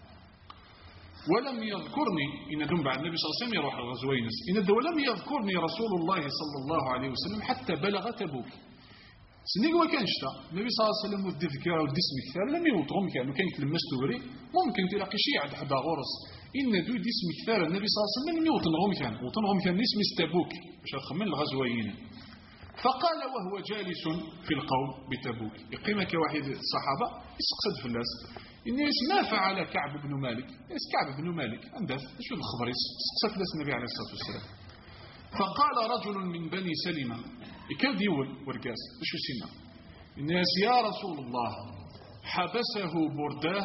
S1: ولم يذكرني إن دم بعد النبي صلى الله عليه وسلم يروح الغزوين ولم يذكرني رسول الله صلى الله عليه وسلم حتى بلغ تبوك سنيق وكان شتا النبي صلى الله عليه وسلم ودي ذكره ودي اسم كثار لم يوطهم كانوا كان يتلمس توري ممكن تلاقي شيء عند حدا غرس إن دو دي اسم كثار النبي صلى الله عليه وسلم لم يوطنهم كان اسم تبوك باش خمن الغزوين فقال وهو جالس في القوم بتبوك يقيم كواحد الصحابة يسقسد في الناس الناس ما فعل كعب بن مالك كعب بن مالك أندث شو الخبر يسقسد في الناس النبي عليه الصلاة والسلام فقال رجل من بني سلمة يكاد يول ورقاس شو سنة الناس يا رسول الله حبسه برداه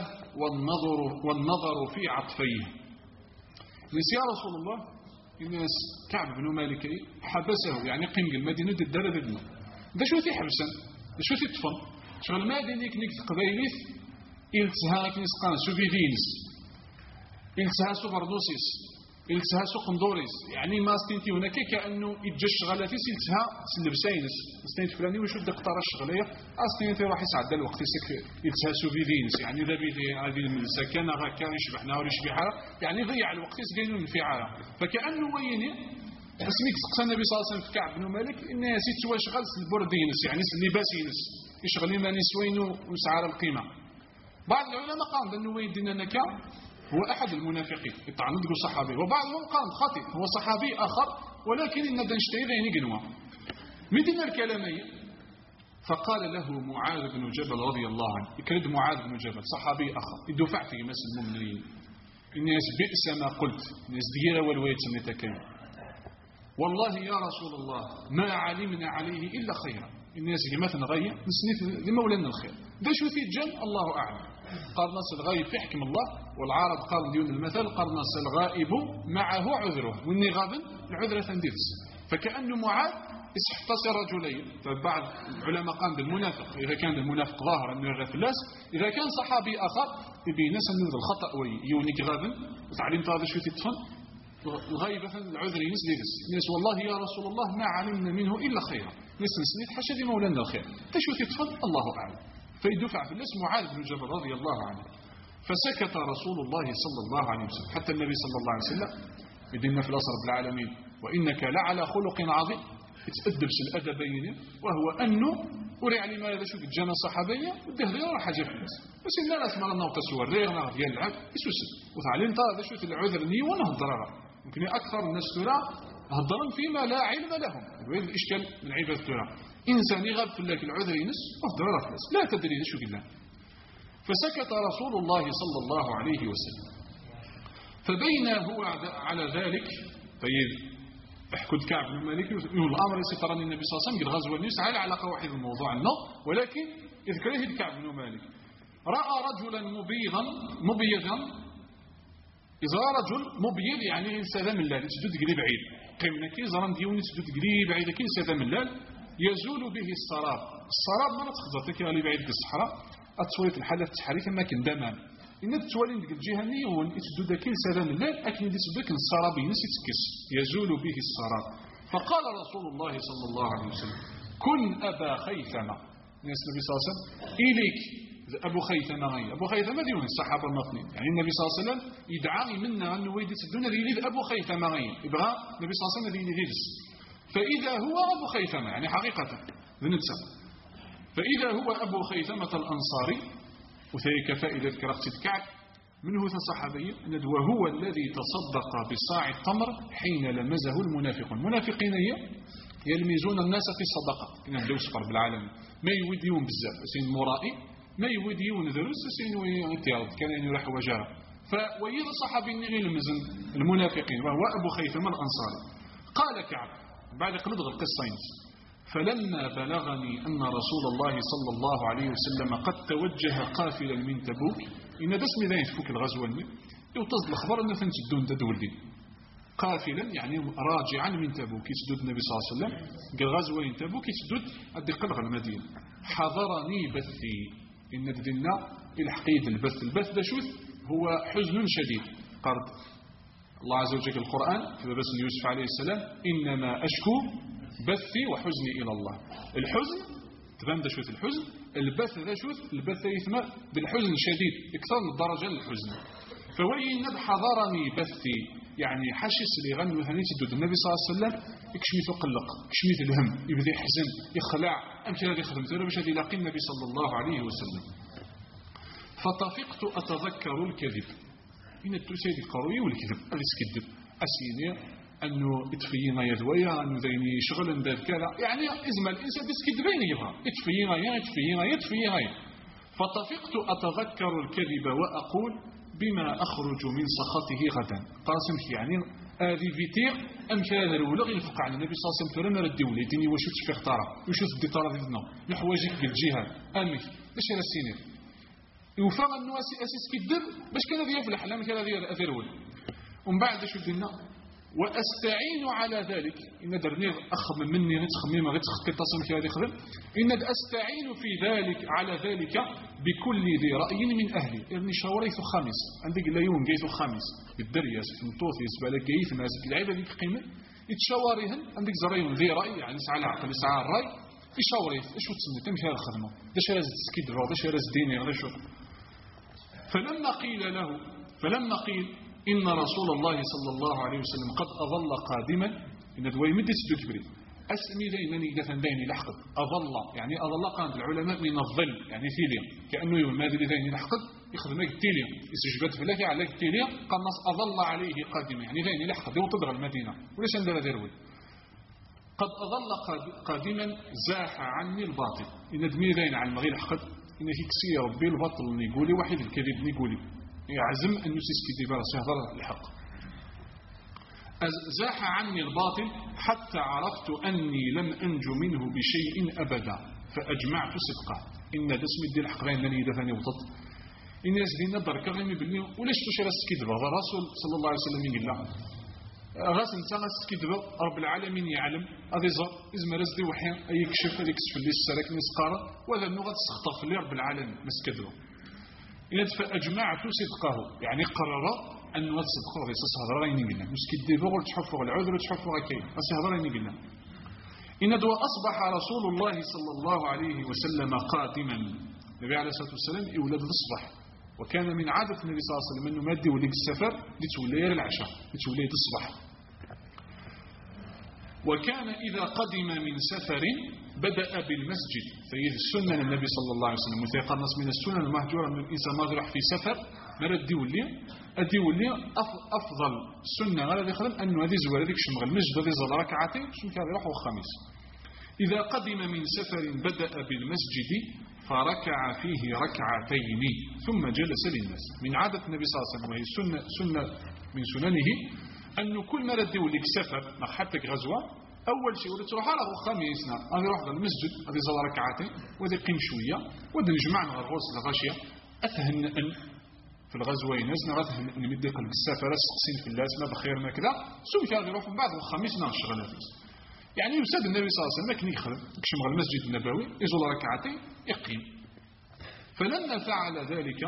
S1: والنظر في عطفيه الناس يا رسول الله الناس كعب بن مالك حبسه يعني قيم المدينة الدارة دلنا ده شو ثي حبسا ده شو ثي طفن شغل المدينة كنك قبيليث إلتها كنسقان سوفيدينس إلتها سوبردوسيس إلتها سقندوريس يعني ما استنتي هناك كأنه يتجش شغلاتي سلتها سلبسينس استنت فلاني وشو دقطار الشغلية استنتي راح يسعد الوقت يسك إلتها سوفيدينس يعني ذا بيدي هذه المسكنة غاكا يشبحنا ويشبحها يعني ضيع الوقت يسقينون انفعاله فكأنه ويني اسميك سقسى النبي صلى الله عليه وسلم في كعب بن مالك الناس يتشغل البردينس يعني اللباسينس يشغل ما نسوينو وسعر القيمة بعض العلماء قام بأنه ويدنا نكا هو أحد المنافقين يطعن له صحابي وبعضهم قال خطئ هو صحابي آخر ولكن إن دنشتي غير نجنوا مدين الكلامي فقال له معاذ بن جبل رضي الله عنه يكرد معاذ بن جبل صحابي آخر يدفع في مثل المؤمنين الناس بئس ما قلت الناس ديرة والويت نتكلم والله يا رسول الله ما علمنا عليه إلا خيرا الناس مثلا غير نسنيت لمولانا الخير ده شو في الجن الله أعلم قال نص الغائب في حكم الله والعارض قال ديون المثل قال نص الغائب معه عذره والني غاب العذرة تندرس فكأنه معاذ استحفظ رجلين فبعض العلماء قام بالمنافق إذا كان المنافق ظاهرا أنه يغفلاس إذا كان صحابي آخر يبين سنود الخطأ ويونيك غابا وتعلمت هذا شو تتفن الغيبة العذر ينسلس الناس والله يا رسول الله ما علمنا منه إلا خيرا نسنسنيت حشد مولانا الخير تشو تتفن الله أعلم فيدفع في الناس معاذ بن جبل رضي الله عنه فسكت رسول الله صلى الله عليه وسلم حتى النبي صلى الله عليه وسلم يدينا في الأسر بالعالمين وإنك لعلى خلق عظيم يتأدبش الأدبين وهو أنه أري علي ما هذا شو الجنة الصحابية وده غير حاجة في الناس بس إن الناس ما لنا وتسوى الريغ نغف يلعب يسوسد وتعلمت هذا شو العذر ني ونهضرها ممكن أكثر الناس ترى هضرا فيما لا علم لهم وين الإشكال من عباد ترى إنسان يغب في لك العذر ينس وهضر رفلس لا تدري شو بالله فسكت رسول الله صلى الله عليه وسلم فبين هو على ذلك طيب احكد كعب بن مالك يقول الأمر يسترني النبي صلى الله عليه وسلم بالغزوة النيس على علاقة واحد الموضوع النظر ولكن اذكره كعب بن مالك رأى رجلا مبيضا إذا رجل مبيض يعني سدام الليل سدود قريب بعيد قمنا كي زران ديوني سدود قريب بعيد كي سدام الليل يزول به السراب ما تخزرتك اللي بعيد في الصحراء أتصويت الحالة التحريك ما كان دمان إن توالين ديك الجهة نيون يتدو ذاك السلام الليل أكن يدس ذاك الصرابي نس يتكس يزول به الصراب. فقال رسول الله صلى الله عليه وسلم كن أبا خيثمة. الناس النبي صلى الله عليه وسلم إليك أبو خيثمة غير أبو خيثمة ديون الصحابة المطنين يعني النبي صلى الله عليه وسلم يدعى منا أنه ويدي تدون ذي أبو خيثمة غير يبغى النبي صلى الله عليه وسلم ذي غيرس. فإذا هو أبو خيثمة يعني حقيقة ذنبسة فإذا هو أبو خيثمة الأنصاري وذلك فائدة كرقة الكعب منه صحابي وهو الذي تصدق بصاع التمر حين لمزه المنافقون. المنافقين يلمزون الناس في الصدقة إن بدو صفر بالعالم ما يوديون بزاف سين مرائي ما يوديون ذرس سين ويتياض كان يروح وجاره. فويد صحابي يلمزن المنافقين وهو أبو خيثمة الأنصاري. قال كعب بعد قلد القصة فلما بلغني أن رسول الله صلى الله عليه وسلم قد توجه قافلا من تبوك إن دسم ذا يتفوك الغزوة يوتصل الخبر أنه فنتدون تدولي قافلا يعني راجعا من تبوك يتدود النبي صلى الله عليه وسلم قال غزوة تبوك يتدود أدي قلغ المدينة. حضرني بثي إن دنا الحقيد البث ده شوث هو حزن شديد. قرد الله عز وجل القرآن في بس يوسف عليه السلام إنما أشكو بثي وحزني إلى الله. الحزن تفهم ده شوث الحزن البث ده شوث البث يثمر بالحزن شديد اكثر من الدرجة للحزن. فوين حضرني بثي يعني حشس لي غني وثاني تدود النبي صلى الله عليه وسلم يكشميت قلق يكشميت الهم يبدا يحزن يخلع أمثل هذه خدمته باش يلاقي النبي صلى الله عليه وسلم. فطفقت أتذكر الكذب إن التوسيد القروي والكذب اللي تكذب أسيني أنه يتفينا يدويا أنه ذيني شغل ذلك يعني إزما الإنسان يتكذبين يبغى يتفينا. فطفقت أتذكر الكذب وأقول بما أخرج من سخطه غدا. قاسم يعني هذه فيتير أمثال هذا الولغ ينفق عن النبي صلى الله عليه وسلم فرنا ردي وليديني وشوت في اختاره وشوت الدطارة ذينا نحواجك بالجهاد أمي باش هذا السنين يوفق أنه أسيس كذب باش كان هذا يفلح لما كان هذا أذرول. ومن بعد شو دينا وأستعين على ذلك إن درني أخذ مني نتخميمة غتخطي في هذه خدم إن أستعين في ذلك على ذلك بكل ذي رأي من أهلي إني شاوريث خامس عندك لا يوم جيث خامس بالدرياس في النطوث يسبى لك جيث الناس اللعيبة ذيك قيمة يتشاوريهن عندك زريون ذي رأي يعني سعى العقل سعى الرأي يشاوريث إيش تسمي تمشي هذا الخدمة داش راز تسكيد داش راز ديني غير شو. فلما قيل إن رسول الله صلى الله عليه وسلم قد أظل قادما إن دوي مدة سدوكبري أسمي ذينني دفن ديني لحقد أظل يعني أظل قامت العلماء من الظل يعني ثيليا كأنه يوم ماذا ذيني لحقد يخدمك التيليا يسجبت فلك عليك التيليا قال نص أظل عليه قادما يعني ذيني لحقد وتضغى المدينة وليش عندنا ذروي قد أظل قادما زاح عني الباطل إن دمي ذين عن المغير لحقد إن في كسية ربي الباطل نيقولي واحد الكذب نيقولي يعزم أن يسيسكي دبارة سيهضر الحق. زاح عني الباطل حتى عرفت أني لم أنجو منه بشيء أبدا فأجمعت صدقه إن دسم الدين الحق غير أنني دفني وطط الناس دينا درك غير يبني وليش تشير السكي دبا الرسول صلى الله عليه وسلم يقول له غاس انت السكي دبا رب العالمين يعلم هذا زر إزما رزدي وحيا أي يكشف اللي السرك نسقاره وهذا النوع تستخطف لي رب العالمين مسكدوا فأجمعت صدقه يعني قرر أن صدقه غيصص هذا رأيني قلنا مسكي الدبا قلت تحفظ العذر وتحفظ كيف بس هذا رأيني قلنا إن دو أصبح رسول الله صلى الله عليه وسلم قادما النبي عليه الصلاة والسلام يولد الصبح وكان من عادة النبي صلى الله عليه وسلم أنه ما يدي وليك السفر لتولي العشاء لتولي الصبح. وكان إذا قدم من سفر بدأ بالمسجد فهي السنة النبي صلى الله عليه وسلم وتيقنص من السنة المهجورة من الإنسان ما يروح في سفر مرة أدي ولي أفضل سنة غير يخدم أنه هذه زوال هذيك شمغ المسجد هذه زال ركعتين شمك هذا يروح الخميس. إذا قدم من سفر بدأ بالمسجد فركع فيه ركعتين ثم جلس للناس. من عادة النبي صلى الله عليه وسلم وهي سنة من سننه أنه كل مرة دي وليك سفر حتى غزوة أول شيء ولي تروح على خميسنا هذا يروح المسجد هذه زال ركعتين وهذه قيم شوية وهذا نجمعنا الغوص الغاشية أتهنأ في الغزوة ينزنا غتهنأ نمدي قلب السفر سقسين في الله ما بخير ما كذا سوي هذا يروح من بعد الخميسنا الشغلات يعني يساد النبي صلى الله عليه وسلم كان يخرج يكشمغ المسجد النبوي يزول ركعتين يقيم. فلما فعل ذلك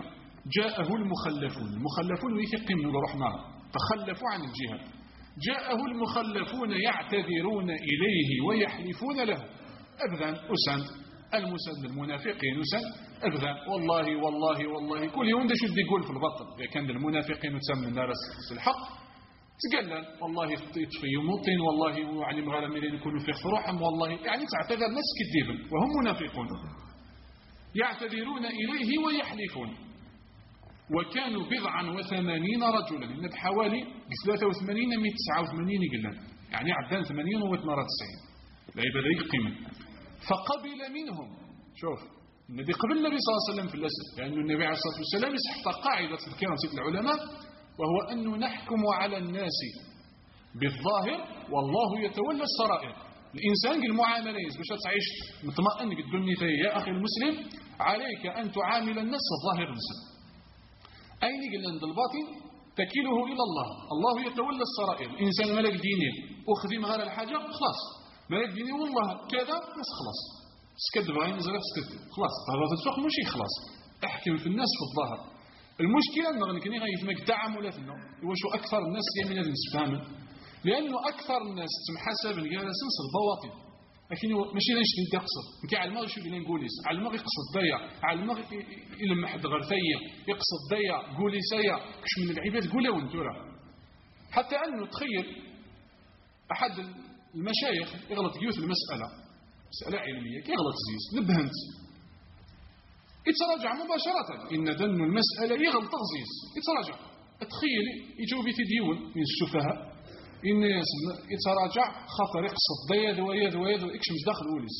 S1: جاءه المخلفون يقيموا رحمة تخلفوا عن الجهاد. جاءه المخلفون يعتذرون إليه ويحلفون له أبذان أسان المسد المنافقين أسان أبذان والله كل يوم ده شد يقول في البطل إذا كان المنافقين تسمى الناس الحق تقلل والله يطفي يموطن والله وعلم غالمين يكونوا في خروحهم والله يعني تعتذر ناس كذبا وهم منافقون يعتذرون إليه ويحلفون. وكانوا 89 رجلا إن بحوالي 83 من 89 قلنا يعني عدان 80 و 92 لا يبقى ذلك قيمة. فقبل منهم شوف الذي قبل النبي صلى الله عليه وسلم في الأسد لأن النبي عليه الصلاة والسلام يسحط قاعدة تذكرها العلماء وهو أن نحكم على الناس بالظاهر والله يتولى السرائر. الإنسان المعاملة باش تعيش مطمئن بالدنيا يا أخي المسلم عليك أن تعامل الناس الظاهر نفسه أين قلنا عند الباطن تكيله إلى الله يتولى السرائر. الإنسان ملك ديني أخذ غير الحاجة خلاص ملك ديني والله كذا بس خلاص سكدب غير نزرف سكدب خلاص هذا تسوق ماشي خلاص احكم في الناس في الظاهر. المشكلة أنه غنكني غيفمك تعاملاتنا وشو أكثر الناس يمين هذا نسفهمه لأنه أكثر الناس تمحسب الجالسين في البواطن لكن ماشي نشتي يقصد نكي على المغرب شو اللي نقوليس على المغرب يقصد ضيع على المغرب يلمح حد غرثية يقصد ضيع قولي سيا كش من العباد قولها وانتورا. حتى أنه تخيل أحد المشايخ يغلط يوث المسألة مسألة علمية يغلط زيز نبهنت يتراجع مباشرة إن ذن المسألة يغلط تغزيز يتراجع تخيل يجوبي تديون من السفهاء الناس يتراجع خاطر يقصد ضياد وياد يكشمش داخل وليس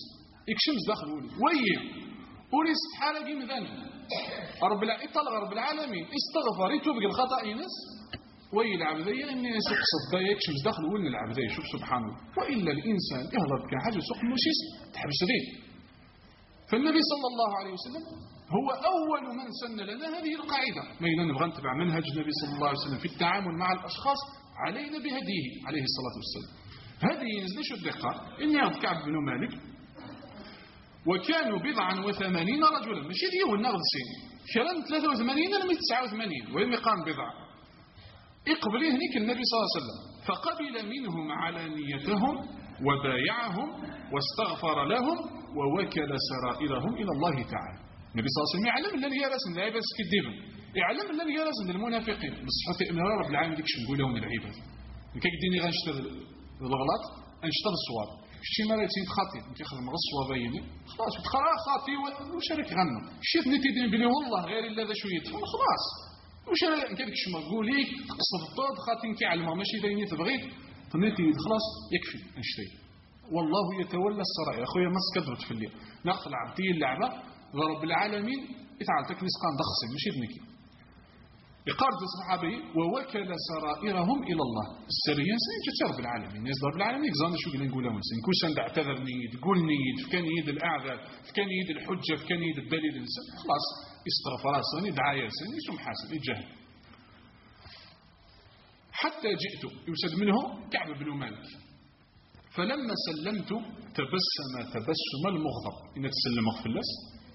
S1: وليس حالة مثلا رب العالمين استغفر يتوب الخطأ ينس وي العبدية الناس يقصد ضياد يكشمش داخل ولن العبدية شوف سبحانه وإلا الإنسان يهلط كحاجة سوق مشيس تحبس ذي. فالنبي صلى الله عليه وسلم هو أول من سن لنا هذه القاعدة ما نبغى نتبع منهج النبي صلى الله عليه وسلم في التعامل مع الأشخاص علينا بهديه عليه الصلاة والسلام. هذه ينزل شو الدقة إن كعب بن مالك وكانوا 89 رجلا ماشي ديو النغض سين كلام 83 لم 89 وهم قام بضع اقبله هنيك النبي صلى الله عليه وسلم فقبل منهم علانيتهم وبايعهم واستغفر لهم ووكل سرائرهم إلى الله تعالى. النبي صلى الله عليه وسلم يعلم الذي يرسم لا يبس كذبا يعلم الذي يرسم المنافقين بصحة إن رب العالمين ديك شنقول لهم العباد كي ديني غنشتغل الغلط انشتغل الصواب شتي مرة تيد خاطي انتي خدم غير الصواب يني خلاص تخرا خاطي وشارك غنى شيت نتيدين بلي والله غير الا ذا شويه خلاص واش انت ديك شنو نقول لك تقصد الطود خاطي انت علمها ماشي دايني تبغي تنتي خلاص يكفي نشتي والله يتولى السرائر اخويا ما سكدرت في الليل ناخذ عبدي اللعبه رب العالمين يتعال تكنيس قان دخسي ماشي بنكي يقارب الصحابي ووكل سرائرهم إلى الله السريان سيجي رب العالمين الناس رب العالمين يقزان شو اللي نقوله ونسين كل سنة اعتذر نيد قول نيد في كان يد الأعذار في كان يد الحجة في كان يد الدليل الإنسان خلاص استغفر سني دعاية سني شو محاسب يجهل. حتى جئت يوسد منه كعب بن مالك فلما سلمت تبسم المغضب إن تسلم في الناس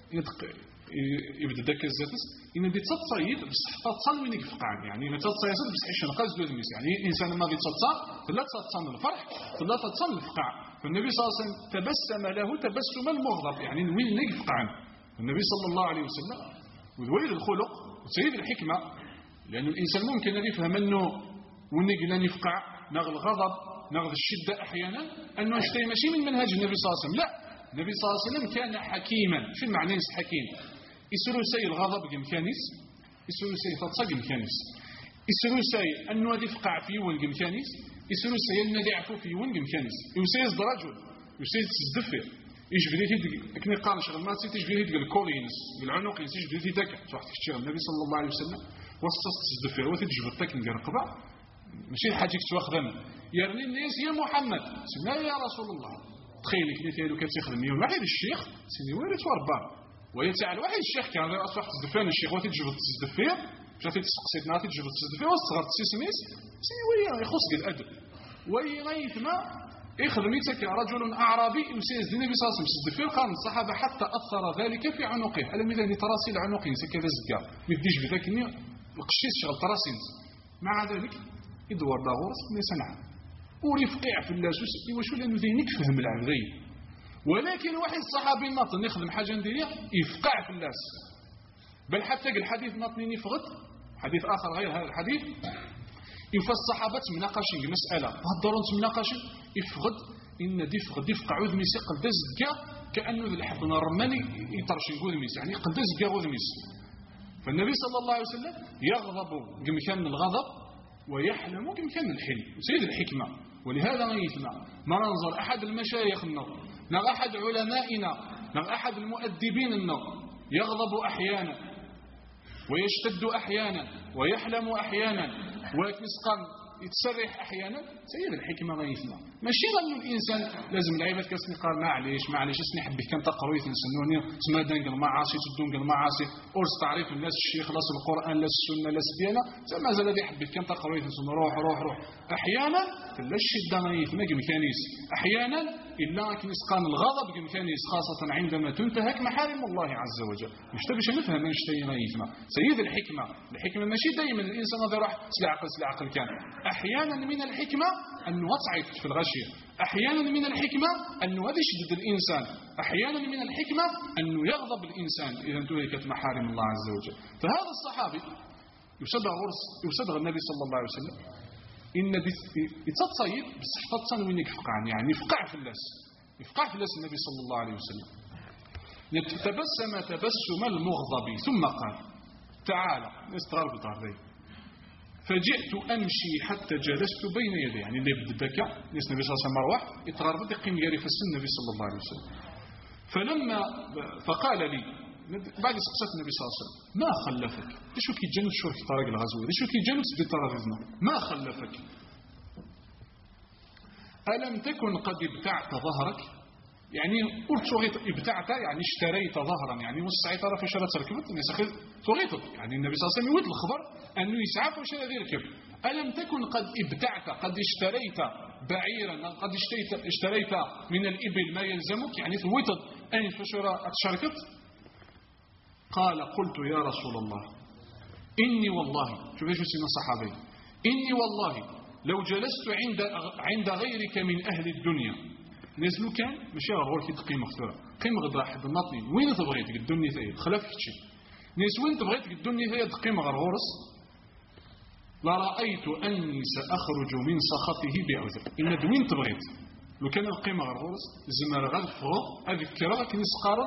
S1: يبدا داك الزاتس ان دي تصايد بصح تصل وين يفقعن يعني ما تصايد بصح ايش نقاز دو الميس يعني الانسان ما يتصا لا تصا الفرح لا تصا الفقع. فالنبي صلى الله عليه وسلم تبسم له تبسم المغضب يعني وين يفقعن. النبي صلى الله عليه وسلم وذويل الخلق وسيد الحكمه لان الانسان ممكن ان يفهم انه وين يقلن يفقع نغل الغضب نغل الشده احيانا انه اشتي ماشي من منهج النبي صلى الله عليه وسلم لا النبي صلى الله عليه وسلم كان حكيما. شو المعنى حكيم؟ يسرو سي الغضب كمكانيس يسرو سي تتصق كمكانيس يسرو سي انه يفقع في يون كمكانيس يسرو سي انه يعفو في يون كمكانيس يسيز رجل يسيز تزدفر يجبدي كني قال شغل ما تجبدي تقول كولينس بالعنق يجبدي دك واحد الشيء النبي صلى الله عليه وسلم وصص تزدفر وتجبد تك نقرقبه ماشي حاجه تواخذن يرني الناس يا محمد سمع يا رسول الله تخيلي كني تيلو كتخدم يوم واحد الشيخ سيني ويرت وربان ويتعال واحد الشيخ كان اصبح تزدفان الشيخ وتجبد تزدفيه جاتي تسقسيت ناتي تجبد تزدفيه وصغرت سيسميس سي ويا يخص الادب وي غيثما يخدم يتك رجل أعرابي يسيز النبي صلى الله عليه وسلم في القرن الصحابة حتى أثر ذلك في عنقه على مثل تراسي العنق كذا زكا ما يديش بذاك القشيس شغل تراسي مع ذلك يدور داغورس ما يصنع وريفقع في اللاسوس واش لانه ذينك فهم العبدين. ولكن واحد الصحابي ناطن يخدم حاجه نديرها يفقع في اللاس، بل حتى الحديث ناطنين يفغد حديث اخر غير هذا الحديث يوفى الصحابه مناقشين مساله هضروا مناقشين يفغد ان ديفغد يفقع ذميس قد زكا كانه الحب نرماني يطرشي غذميس يعني قد زكا غذميس. فالنبي صلى الله عليه وسلم يغضب كمكان الغضب ويحلم كمكان الحلم سيد الحكمه. ولهذا غيثنا ما ننظر احد المشايخنا لا احد علمائنا لا احد المؤدبين يغضب احيانا ويشتد احيانا ويحلم احيانا ويتسقن يتسرح احيانا. سيد الحكمه غيثنا ماشي غنو الانسان لازم العباد كاسني قال معليش اسني حبي كان تقرويت نسنوني سما دنقل معاصي تدونقل معاصي اورس تعريف الناس الشيخ لاس القران لاس السنه لاس الديانه زعما زاد هذه حبي كان تقرويت نسن روح احيانا لا الشده غيثنا كمكانيس احيانا الا كنسقان الغضب كمكانيس خاصه عندما تنتهك محارم الله عز وجل. مش باش نفهم نشتي غيثنا سيد الحكمه ماشي دائما الانسان هذا راح سلعقل كان. احيانا من الحكمه أن وضعت في الغشية، أحيانا من الحكمة أن يشدد الإنسان، أحيانا من الحكمة أن يغضب الإنسان إذا انتهكت محارم الله عز وجل. فهذا الصحابي يصدغ النبي صلى الله عليه وسلم إن يتصيد بصفة تنوين يفقع يعني يفقع في الناس النبي صلى الله عليه وسلم تبسم تبسم المغضب ثم قال تعالى نستغرب بطاردين فجئت أمشي حتى جلست بين يدي يعني اللي بدك ناس النبي صلى الله عليه وسلم مروح يتغرب يقيم يري في السن النبي صلى الله عليه وسلم. فقال لي بعد سقسات النبي صلى الله عليه وسلم ما خلفك ليش كي تجنب شو في طريق الغزو ليش كي تجنب في طريق الغزو ما خلفك ألم تكن قد ابتعت ظهرك يعني قلت شو ابتعت يعني اشتريت ظهرا يعني وسعيت طرف شرت ركبت الناس اخذ تغيطك يعني النبي صلى الله عليه وسلم يود الخبر انه يسعف وشرى ذي ركب. الم تكن قد ابتعت قد اشتريت بعيرا قد اشتريت من الابل ما يلزمك يعني ثويت ان فشرى اتشركت. قال قلت يا رسول الله اني والله شوف ايش سيدنا الصحابي اني والله لو جلست عند غيرك من اهل الدنيا نزلوا كان ماشي غير كي تقيم مختاره قيم غدا حد النطني وين تبغيتك الدنيا ثاي خلاف كتشي ناس وين تبغيتك الدنيا ثاي تقيم غير غورس لا رايت اني ساخرج من سخطه بعذر ان دوين تبغيت لو كان القيمه غير غورس زمر غلفو اذكر كي نسقار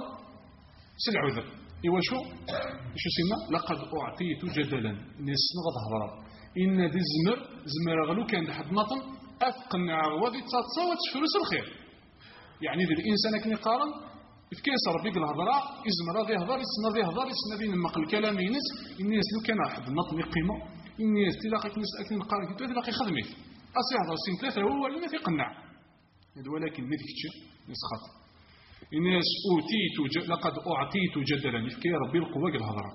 S1: سل عذر ايوا شو سيما لقد اعطيت جدلا ناس نغض هضره ان ذي زمر غلو كان حد نطن اثقن عوض تصوت فلوس الخير يعني ذي الإنسان كني قارن يفكيسر بيق الهضراء إزمر هذا يهضر يسنى ذي نمق الكلام ينس الناس لو كان أحد النطم قيمة الناس تلاقي كنس أكل قارن كنت تلاقي خدمت أصي هذا سين ثلاثة هو اللي في قناع ولكن نذيك تشي نسخط الناس لقد أعطيت جدلا يفكي ربي القوة الهضراء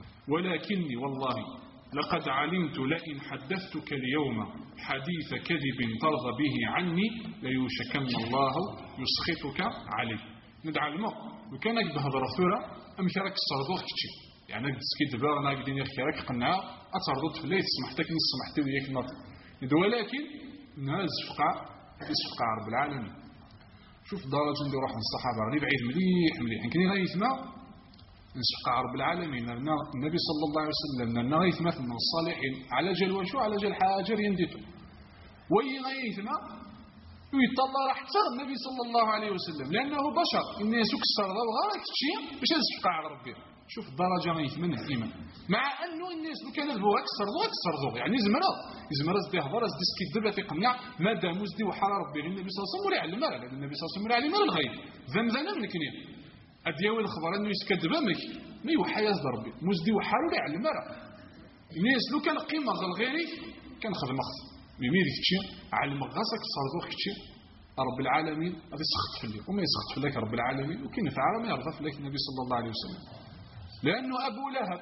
S1: ولكني والله لقد علمت لئن حدثتك اليوم حديث كذب ترضى به عني ليوشكن الله يسخطك عليه. ندعى الماء لو كانك بهذا الثورة أم كراك الصردوخ كتشي يعني تسكيد بارنا قدين يخيرك قناع أتصردوت في الليل سمحتك نسمحتي وياك نط ولكن ناس فقع رب العالمين. شوف درجة اللي راح الصحابة غني بعيد مليح يمكن يسمع نسقى رب العالمين النبي صلى الله عليه وسلم نغيث مثل من الصالحين على جل وشو على جل حاجر ينديته ويغيثنا ويطلع راح تصغ النبي صلى الله عليه وسلم لأنه بشر الناس يكسر ذا وغارك تشيء باش نسقى ربي. شوف درجة غيث من الإيمان مع أنه الناس لو كان ذو أكسر ذو يعني زمرا زدي هضر زدي سكيد دبا في قناع ما دام زدي وحال ربي النبي صلى الله عليه وسلم يعلم لأن النبي صلى الله عليه وسلم يعلم الغيب ذنذنا من كنين أدياوي الخبر أنه يسكدب أمك ما يوحى يزد ربي مزدي وحالو لي على المرأة الناس لو كان قيمة غيري كان خدم أخذ بميري كتشي على المغاسك صاردوخ كتشي رب العالمين هذا يسخط في الليل وما يسخط في لك رب العالمين وكين فعلا ما يرضى في لك النبي صلى الله عليه وسلم لأنه أبو لهب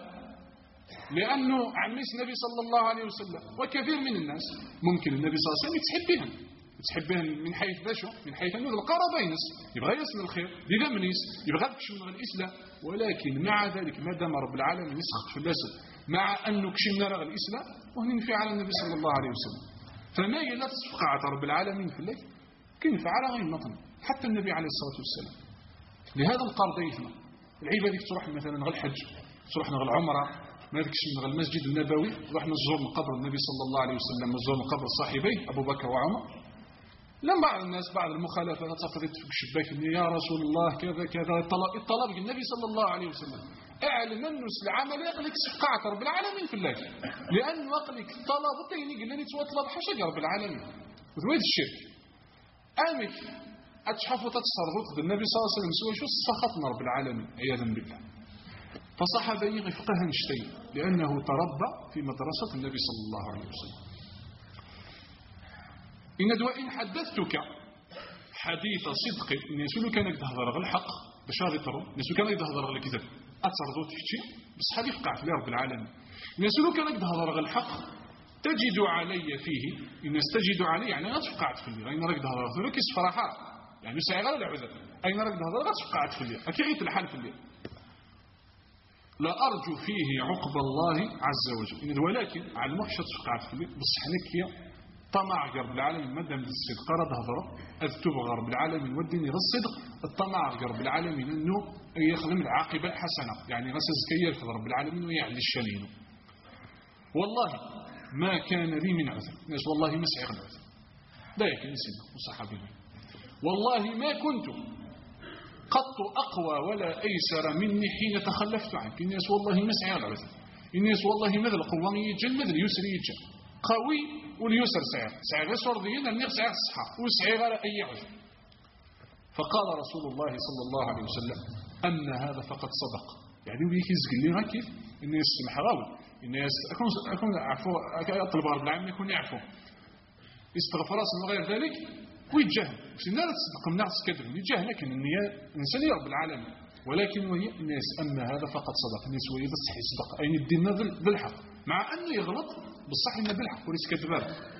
S1: لأنه عميس النبي صلى الله عليه وسلم وكثير من الناس ممكن النبي صلى الله عليه وسلم تحبه من حيث ذا من حيث أنه القرابة ينس يبغى يصل الخير بذا منيس يبغى يكشف من الإسلام، ولكن مع ذلك ما دام رب العالمين يسخط في الأسد مع أنه كشفنا رغ الإسلام وهننفع على النبي صلى الله عليه وسلم. فما لا تصفقع رب العالمين في الليل كيف على غير نطن حتى النبي عليه الصلاة والسلام. لهذا القرض يثنى العبادة تروح مثلا غير الحج تروح غير العمرة ما ذكش من غير المسجد النبوي روح نزور من قبر النبي صلى الله عليه وسلم نزور من قبر صاحبيه أبو بكر وعمر. لما بعض الناس بعض المخالفات تفرض في الشباك يا رسول الله كذا كذا الطلب النبي صلى الله عليه وسلم اعلم انه العمل يقلك سفقعة رب العالمين في الله لأن وقلك الطلب طيني قلنا نتوطلب حشق رب العالمين وذويد الشرك آمك أتشحف وتتصرف بالنبي صلى الله عليه وسلم سوى شو سخطنا رب العالمين عياذا بالله. فصحب يفقه نشتي لأنه تربى في مدرسة النبي صلى الله عليه وسلم. إن حدثتك حديث صدق إن يسولو كان يتهضر غير الحق بشار يطرو يسولو كان يتهضر غير الكذب أتصرفوا تفتشي بس حديث قاع في رب العالمين إن يسولو كان يتهضر غير الحق تجد علي فيه إن استجد علي يعني غتفقعت في الليل أين راك تهضر غير كيس فرحة يعني ساعي غير العذر أين راك تهضر غتفقعت في الليل أكيد الحال في الليل لا أرجو فيه عقب الله عز وجل ولكن على المخشى تفقعت في الليل بس حنك طمع رب العالمين مادام الصدق راه هضره اذتبغ رب العالمين وديني الصدق الطمع رب العالمين انه يخدم العاقبه حسنه يعني غسزكيه في رب العالمين ويعلي الشنين. والله ما كان لي من عذر الناس والله ما سعي العذر لا يكن سنه وصحابي والله ما كنت قط اقوى ولا ايسر مني حين تخلفت عنك الناس والله ما سعي العذر الناس والله ماذا القوه يجل ماذا اليسر يجل قوي واليسر سعي غير صرديين النير سعي الصحة وسعي غير أي عذر. فقال رسول الله صلى الله عليه وسلم أن هذا فقد صدق يعني ويكي يزقل لي كيف إنه يسمح غاول إنه أكون أعفو أطلب رب العالمين يكون يعفو استغفر من غير ذلك ويتجاهل سنة لا تصدق من نعس كذب يتجاهل لكن الإنسان رب العالمين ولكن وهي الناس أن هذا فقد صدق الناس وهي بس يصدق أين الدين بالحق مع أنه يغلط بالصح إنه بالحق وليس كذبان.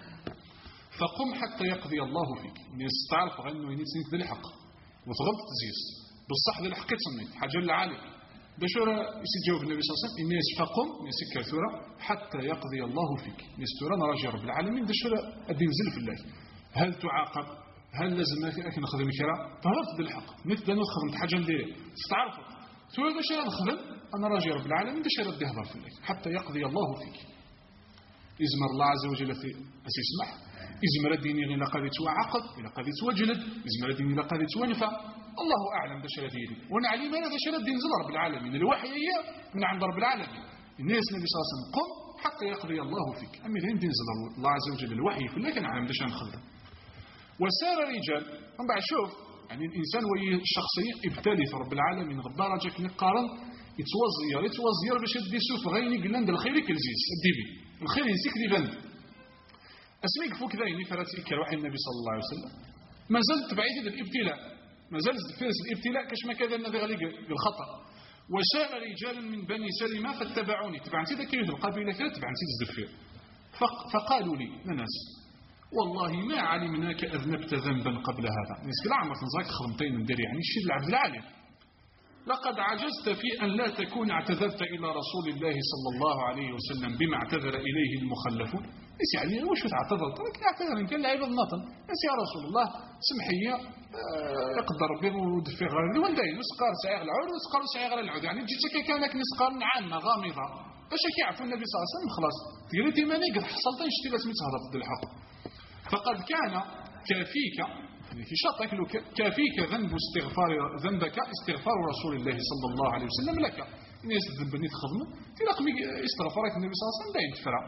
S1: فقم حتى يقضي الله فيك الناس تعرف أنه ينسيك بالحق وتغلط تزيس بالصح بالحق تصنيت حاجة العالي بشورة يسجوب النبي صلى الله عليه وسلم الناس فقم الناس كثورة حتى يقضي الله فيك الناس ثورة نراجع رب العالمين بشورة الدين زل في الله هل تعاقب هل لازم أكن نخدم كرا فهرت بالحق مثل أنه خدمت حاجة ندير تعرفوا ثورة بشورة نخدم أنا راجع رب العالمين بشورة الدهضر في الله حتى يقضي الله فيك إزمر الله عز وجل في أسيسمح إزمر الدين إلى قضيت وعقد إلى قضيت وجلد إزمر الدين إلى قضيت ونفع الله أعلم بشرة ديني ونعلم أنا بشرة دين زل رب العالمين الوحي من عند رب العالمين الناس النبي صلى الله عليه وسلم قم حتى يقضي الله فيك أما إذا دين زل الله عز وجل الوحي فلا كان عالم بشرة نخدم. وسار رجال من بعد شوف يعني الإنسان وهي الشخصية ابتالي في رب العالمين غبارة نقارن يتوزير باش يدي سوف غيني قلنا الخير كالزيز الديبي الخير ينسيك دي بند اسميك فوق ذايني فرات إكر وحي النبي صلى الله عليه وسلم ما زلت بعيد الابتلاء ما زلت فارس الابتلاء كشما كذا النبي غالي بالخطأ. وساء رجال من بني سلمة فاتبعوني تبعنتي ذا كيف القبيلة كذا تبعنتي الزفير فقالوا لي ناس والله ما علمناك أذنبت ذنبا قبل هذا نسك العمر تنزاك خرمتين ندير يعني الشيء العبد العالي لقد عجزت في أن لا تكون اعتذرت إلى رسول الله صلى الله عليه وسلم بما اعتذر إليه المخلفون بس يعني وش تعتذرت لكن اعتذر إن كان لعيب النطن بس يا رسول الله سمحية يقدر به ودفع غير والدين نسقار سعيغ العود ونسقار سعيغ العود يعني جيتك كانك نسقار عامة غامضة باش يعرفوا النبي صلى الله عليه وسلم خلاص تقولي ماني قد حصلت نشتي بس متهضر ضد الحق فقد كان كافيك في شرطك كافيك ذنبك استغفار رسول الله صلى الله عليه وسلم لك الناس الذنب تخدمه في رقم استغفارك النبي صلى الله عليه وسلم لا يدفع.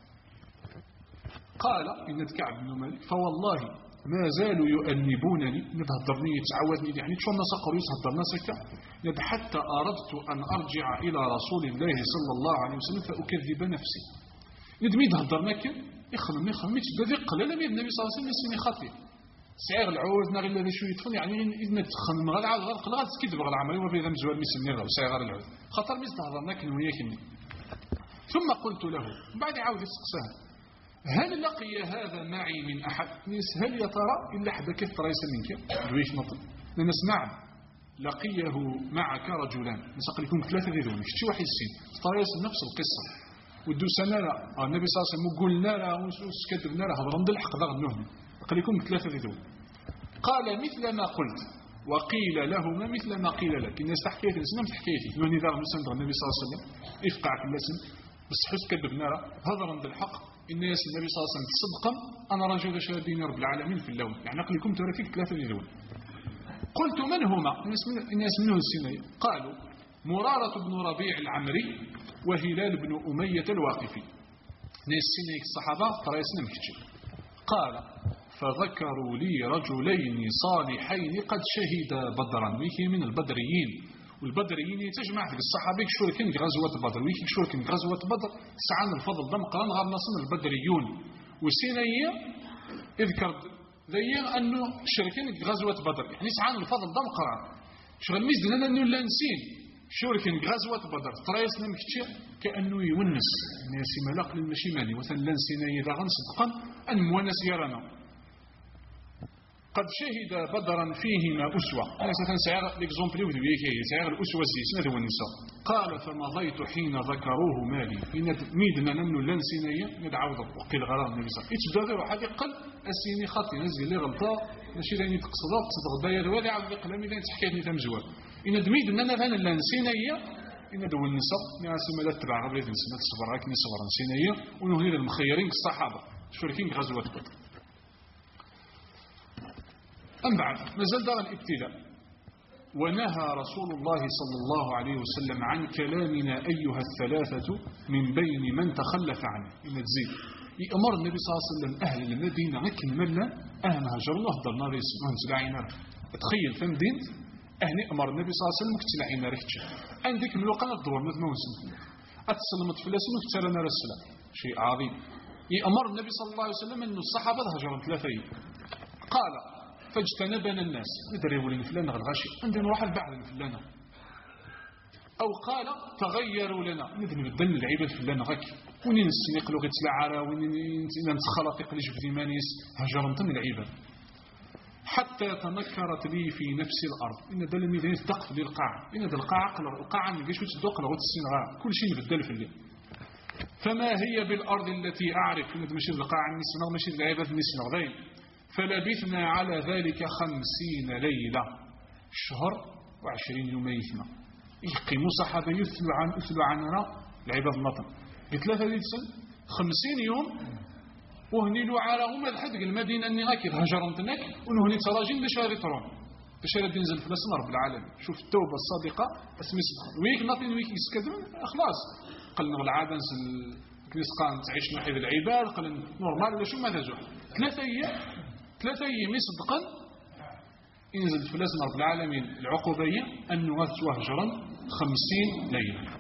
S1: قال إن كعب بن مالك فوالله ما زالوا يؤنبونني نتهضرني يتعودني يعني شو الناس قالوا يتهضرنا سكه حتى أردت أن أرجع إلى رسول الله صلى الله عليه وسلم فأكذب نفسي ندمي تهضرنا كن يخدم يتبذق قليلا من النبي صلى الله عليه وسلم يسمي خطير سعير العود نغير الذي شو يدخل يعني إذا تخدم غير غير تكذب غير العمل وفي ذا مزوال ميسني غير سعير العود خطر ميز تهضرنا كن وياك ثم قلت له بعد عاود يسقسها هل لقي هذا معي من أحد؟ هل يا ترى إلا حدا كيف تريس منك دويش نطل لنسمع لقيه معك رجلان نسأل لكم ثلاثة ذيذون شتي واحد السين تريس نفس القصة ودو سنة النبي صلى الله عليه وسلم قلنا له وسكتبنا له هذا رمض الحق ذا النهن قال لكم ثلاثة ذيذون قال مثل ما قلت وقيل لهما مثل ما قيل لك الناس تحكيتي نسمع تحكيتي نهني ذا مسند النبي صلى الله عليه وسلم يفقع في اللسن بس حس كذبنا له هذا رمض الحق الناس النبي صلى الله عليه وسلم تصدقا أنا رجل شادين رب العالمين في اللون يعني أقول لكم تركيك ثلاثة ذيذون قلت من هما الناس منه السنية قالوا مرارة بن ربيع العمري وهلال بن أمية الواقفي ناس السنية الصحابة تريسنا مكتشي قال فذكروا لي رجلين صالحين قد شهدا بدرا ويكي من البدريين والبدريين يتجمع في الصحابة شوركين في غزوة بدر ويكي شوركين في غزوة بدر سعان الفضل دمقران غير نصن البدريون والسنية اذكر ذي أنه شركين في غزوة بدر يعني سعان الفضل دمقران شغل ميزدنا أنه لا نسين شوركين في غزوة بدر تريسنا مكتشي كأنه يونس الناس ملاق للمشيماني مثلا لا نسينا إذا غنصدقا أن موانس يرانا قد شهد بدرا فيهما أسوة أنا سأتنسعر لإكزومبلي وذبيكي سعر الأسوة الزيسنة ذو النساء قال فمضيت حين ذكروه مالي إن ميدنا نمنو لنسينية ندعوض وقيل غرام النبي صلى الله عليه وسلم إتبدا ذو حاجة قل السيني خاطي نزل لي غلطة نشي لاني تقصدات تصدق بايا ذوالي عبد القلامي لين تحكيتني تمزوال إن دميدنا نفان لنسينية إن ذو النساء ناسي ما لا تبع غبريت نسمة الصبر هكني صبر نسينية ونهني للمخيرين الصحابة شوركين غزوة بدر أم بعد نزل دار الابتلاء ونهى رسول الله صلى الله عليه وسلم عن كلامنا أيها الثلاثة من بين من تخلف عنه إن تزيد يأمر النبي صلى الله عليه وسلم أهل المدينة غكن ملا أهل هجرنا هضرنا ريس نهنسلعينا تخيل فمدين أهل أمر النبي صلى الله عليه وسلم كتلعينا ريكتش عندك من الوقت الدور مثل ما وسلم أتسلمت في الأسن وكتلنا رسلا شيء عظيم يأمر النبي صلى الله عليه وسلم أن الصحابة هجروا ثلاثين قال فاجتنبنا الناس ندري ولين فلان الغاشي عندنا نروح البعض فلانا أو قال تغيروا لنا ندري بدل العيبة فلان غاكي ونين السنيق لغة العارة ونين نتخلط يقلش بثمانيس هجرمت من العيبة حتى تنكرت لي في نفس الأرض إن دل الميدان تدق لي القاعة إن دل القاعة نلقاش وتدق لغة السنغاء كل شيء بدل في الليل فما هي بالأرض التي أعرف إن مشي القاعة النسنغ مشي العيبة النسنغ فلبثنا على ذلك 50 ليلة شهر و20 يوم يثنى يقيموا صحابة يثلوا عننا العباد النطن بثلاثة سن 50 يوم وهني له عراهم الحد المدينة أني أكيد هجرنتنك ونهني تراجين بشهر طرون بشهر تنزل في الأسن رب العالمين شوف التوبة الصادقة اسمي صدق ويك نطين ويك يسكدون خلاص قلنا العادة نسقان تعيش نحيد العباد قلنا نورمال ولا شو ماذا زوح ثلاثة أيام صدقا ينزل في الأسن رب العالمين العقوبية أن نغثوا هجرا 50 ليلة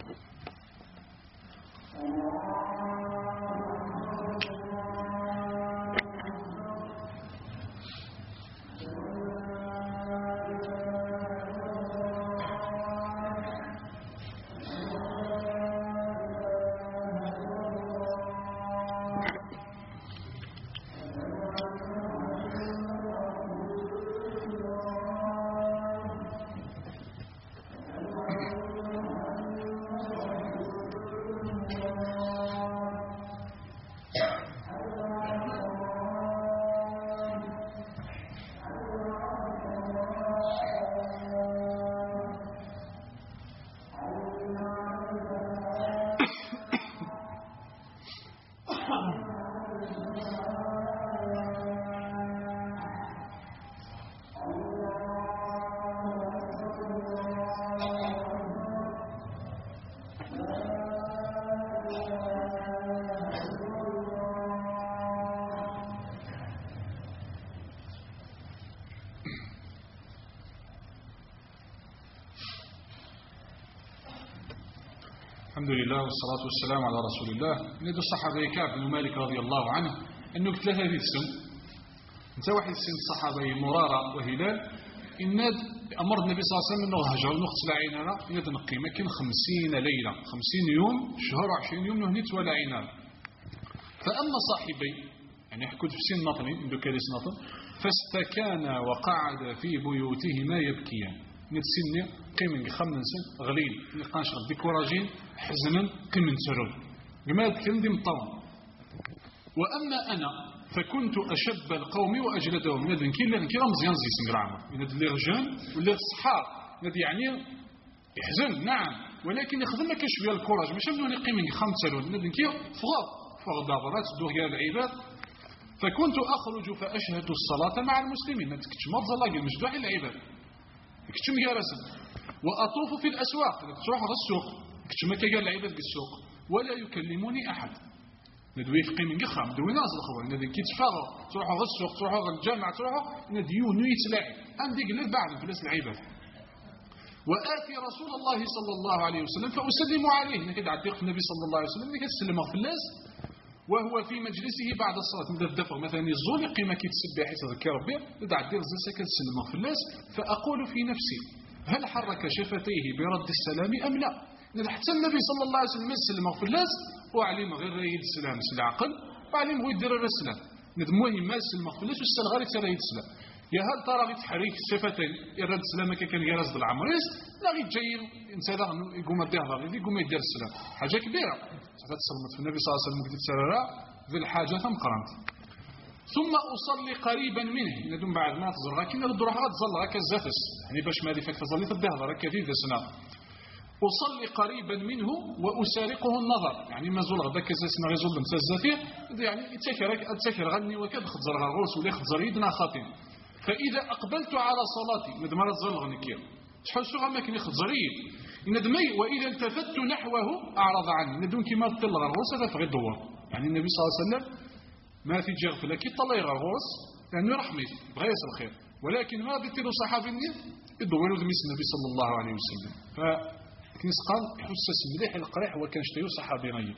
S1: الحمد لله والصلاة والسلام على رسول الله. ندو الصحابة كعب بن مالك رضي الله عنه أنه ثلاثة هذه السن انت واحد السن الصحابة مرارة وهلال إن أمر النبي صلى الله عليه وسلم أنه هجر نقص لعيننا إن نقي مكن 50 ليلة 50 يوم شهر 20 يوم نهنيت ولا عينان فأما صاحبي يعني حكوت في سن نطني ندو كاليس نطن فاستكانا وقعد في بيوتهما يبكيان نتسني قيمن خمسن غليل نقاش ديكوراجين حزنا قيمن سرور جمال كندي مطون. وأما أنا فكنت أشب القوم وأجلدهم ندن كي رمزيان زي سنقرعنا ندن لي رجال ولا الصحاب ندي يعني يحزن نعم ولكن يخدم لك شويه الكوراج ماشي بدون قيمن خمسة ندن كي فغ دابرات دوغيا العباد. فكنت أخرج فأشهد الصلاة مع المسلمين نتكتش مضى المجدوح العباد كتش مجارسا وأطوف في الأسواق تروح على السوق كتش ما كيقال العباد بالسوق ولا يكلمني أحد ندوي في قيمن قخام دوي ناس الأخوة ندي كي تفاغوا تروحوا على السوق تروحوا على الجامعة تروحوا نديو نويت لاعب عندي قلت بعد في الناس العباد. وآتي رسول الله صلى الله عليه وسلم فأسلم عليه نكد عديق النبي صلى الله عليه وسلم نكد سلم في الناس وهو في مجلسه بعد الصلاة من الدفع مثلا يزول قيمة كي تسبح يتذكر ربي ندع دير زلسة تسلم في الناس فأقول في نفسي هل حرك شفتيه برد السلام أم لا؟ حتى النبي صلى الله عليه وسلم يسلم في الناس وعلم غير يد السلام العقل وعلم غير يدير السلام المهم ما يسلم في الناس والسلام غير يتسلى يد السلام يا هل ترى تحريك الشفتين يرد السلام كان يرز بالعمريس لا غير جاي انسان يقوم يديرها يقوم يدير السلام حاجه كبيره تتصلمت في النبي صلى الله عليه وسلم قلت سررا ذي الحاجه قرنت. ثم اصلي قريبا منه ندم بعد ما تزرغا كي نرد روحها تزلغا كالزفس يعني باش ما ديفك تظلي تدهر كثير سنه اصلي قريبا منه واسارقه النظر يعني ما زول غدا كزاسنا غير زول مسزفيه يعني تسكر غني وكذا خزر غروس ولا خزر يدنا خاطين. فإذا أقبلت على صلاتي ندمر الزلغ نكير تحسوا غماكني خزرين ندمي وإذا التفت نحوه أعرض عني ندون كما تطلع الغوص هذا فغي الدور يعني النبي صلى الله عليه وسلم ما في جغف لك يطلع الغوص لأنه رحمه بغيس الخير ولكن ما بيتلو صحابي يدور ذميس النبي صلى الله عليه وسلم. فكنيس قال حسس مليح القريح وكان شتيو صحابي غير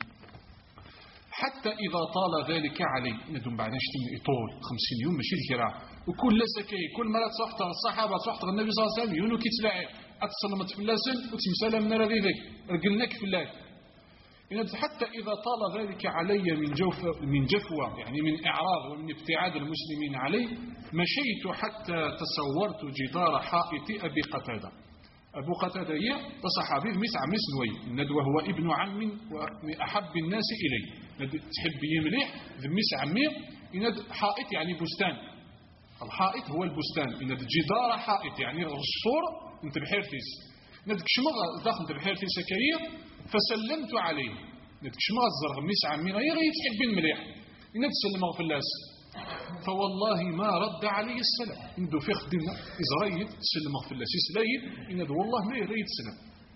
S1: حتى إذا طال ذلك علي ندم بعد نشتم يطول 50 يوم ماشي الكرا وكل سكي كل مرة صحت الصحابة صحت النبي صلى الله عليه وسلم يونو كيتلاعب أتصلمت في اللسن وتمسالة من رذي ذيك رجلناك في الله حتى إذا طال ذلك علي من جفوة يعني من إعراض ومن ابتعاد المسلمين علي مشيت حتى تصورت جدار حائط أبي قتادة. أبو قتادة هي صحابي مسع مسنوي الندوة هو ابن عم وأحب الناس إلي تحب يمليح ذميس عمي إند حائط يعني بستان الحائط هو البستان إند جدار حائط يعني الصور انت بحيرتيس إند كشمغ داخل انت بحيرتيس كريم فسلمت عليه إند كشمغ الزرغ ميس عمي غير تحب المليح إند تسلمه في الناس فوالله ما رد عليه السلام عنده في خدمة إزرايد سلمه في الله سيسلايد إنه والله ما يريد سلام.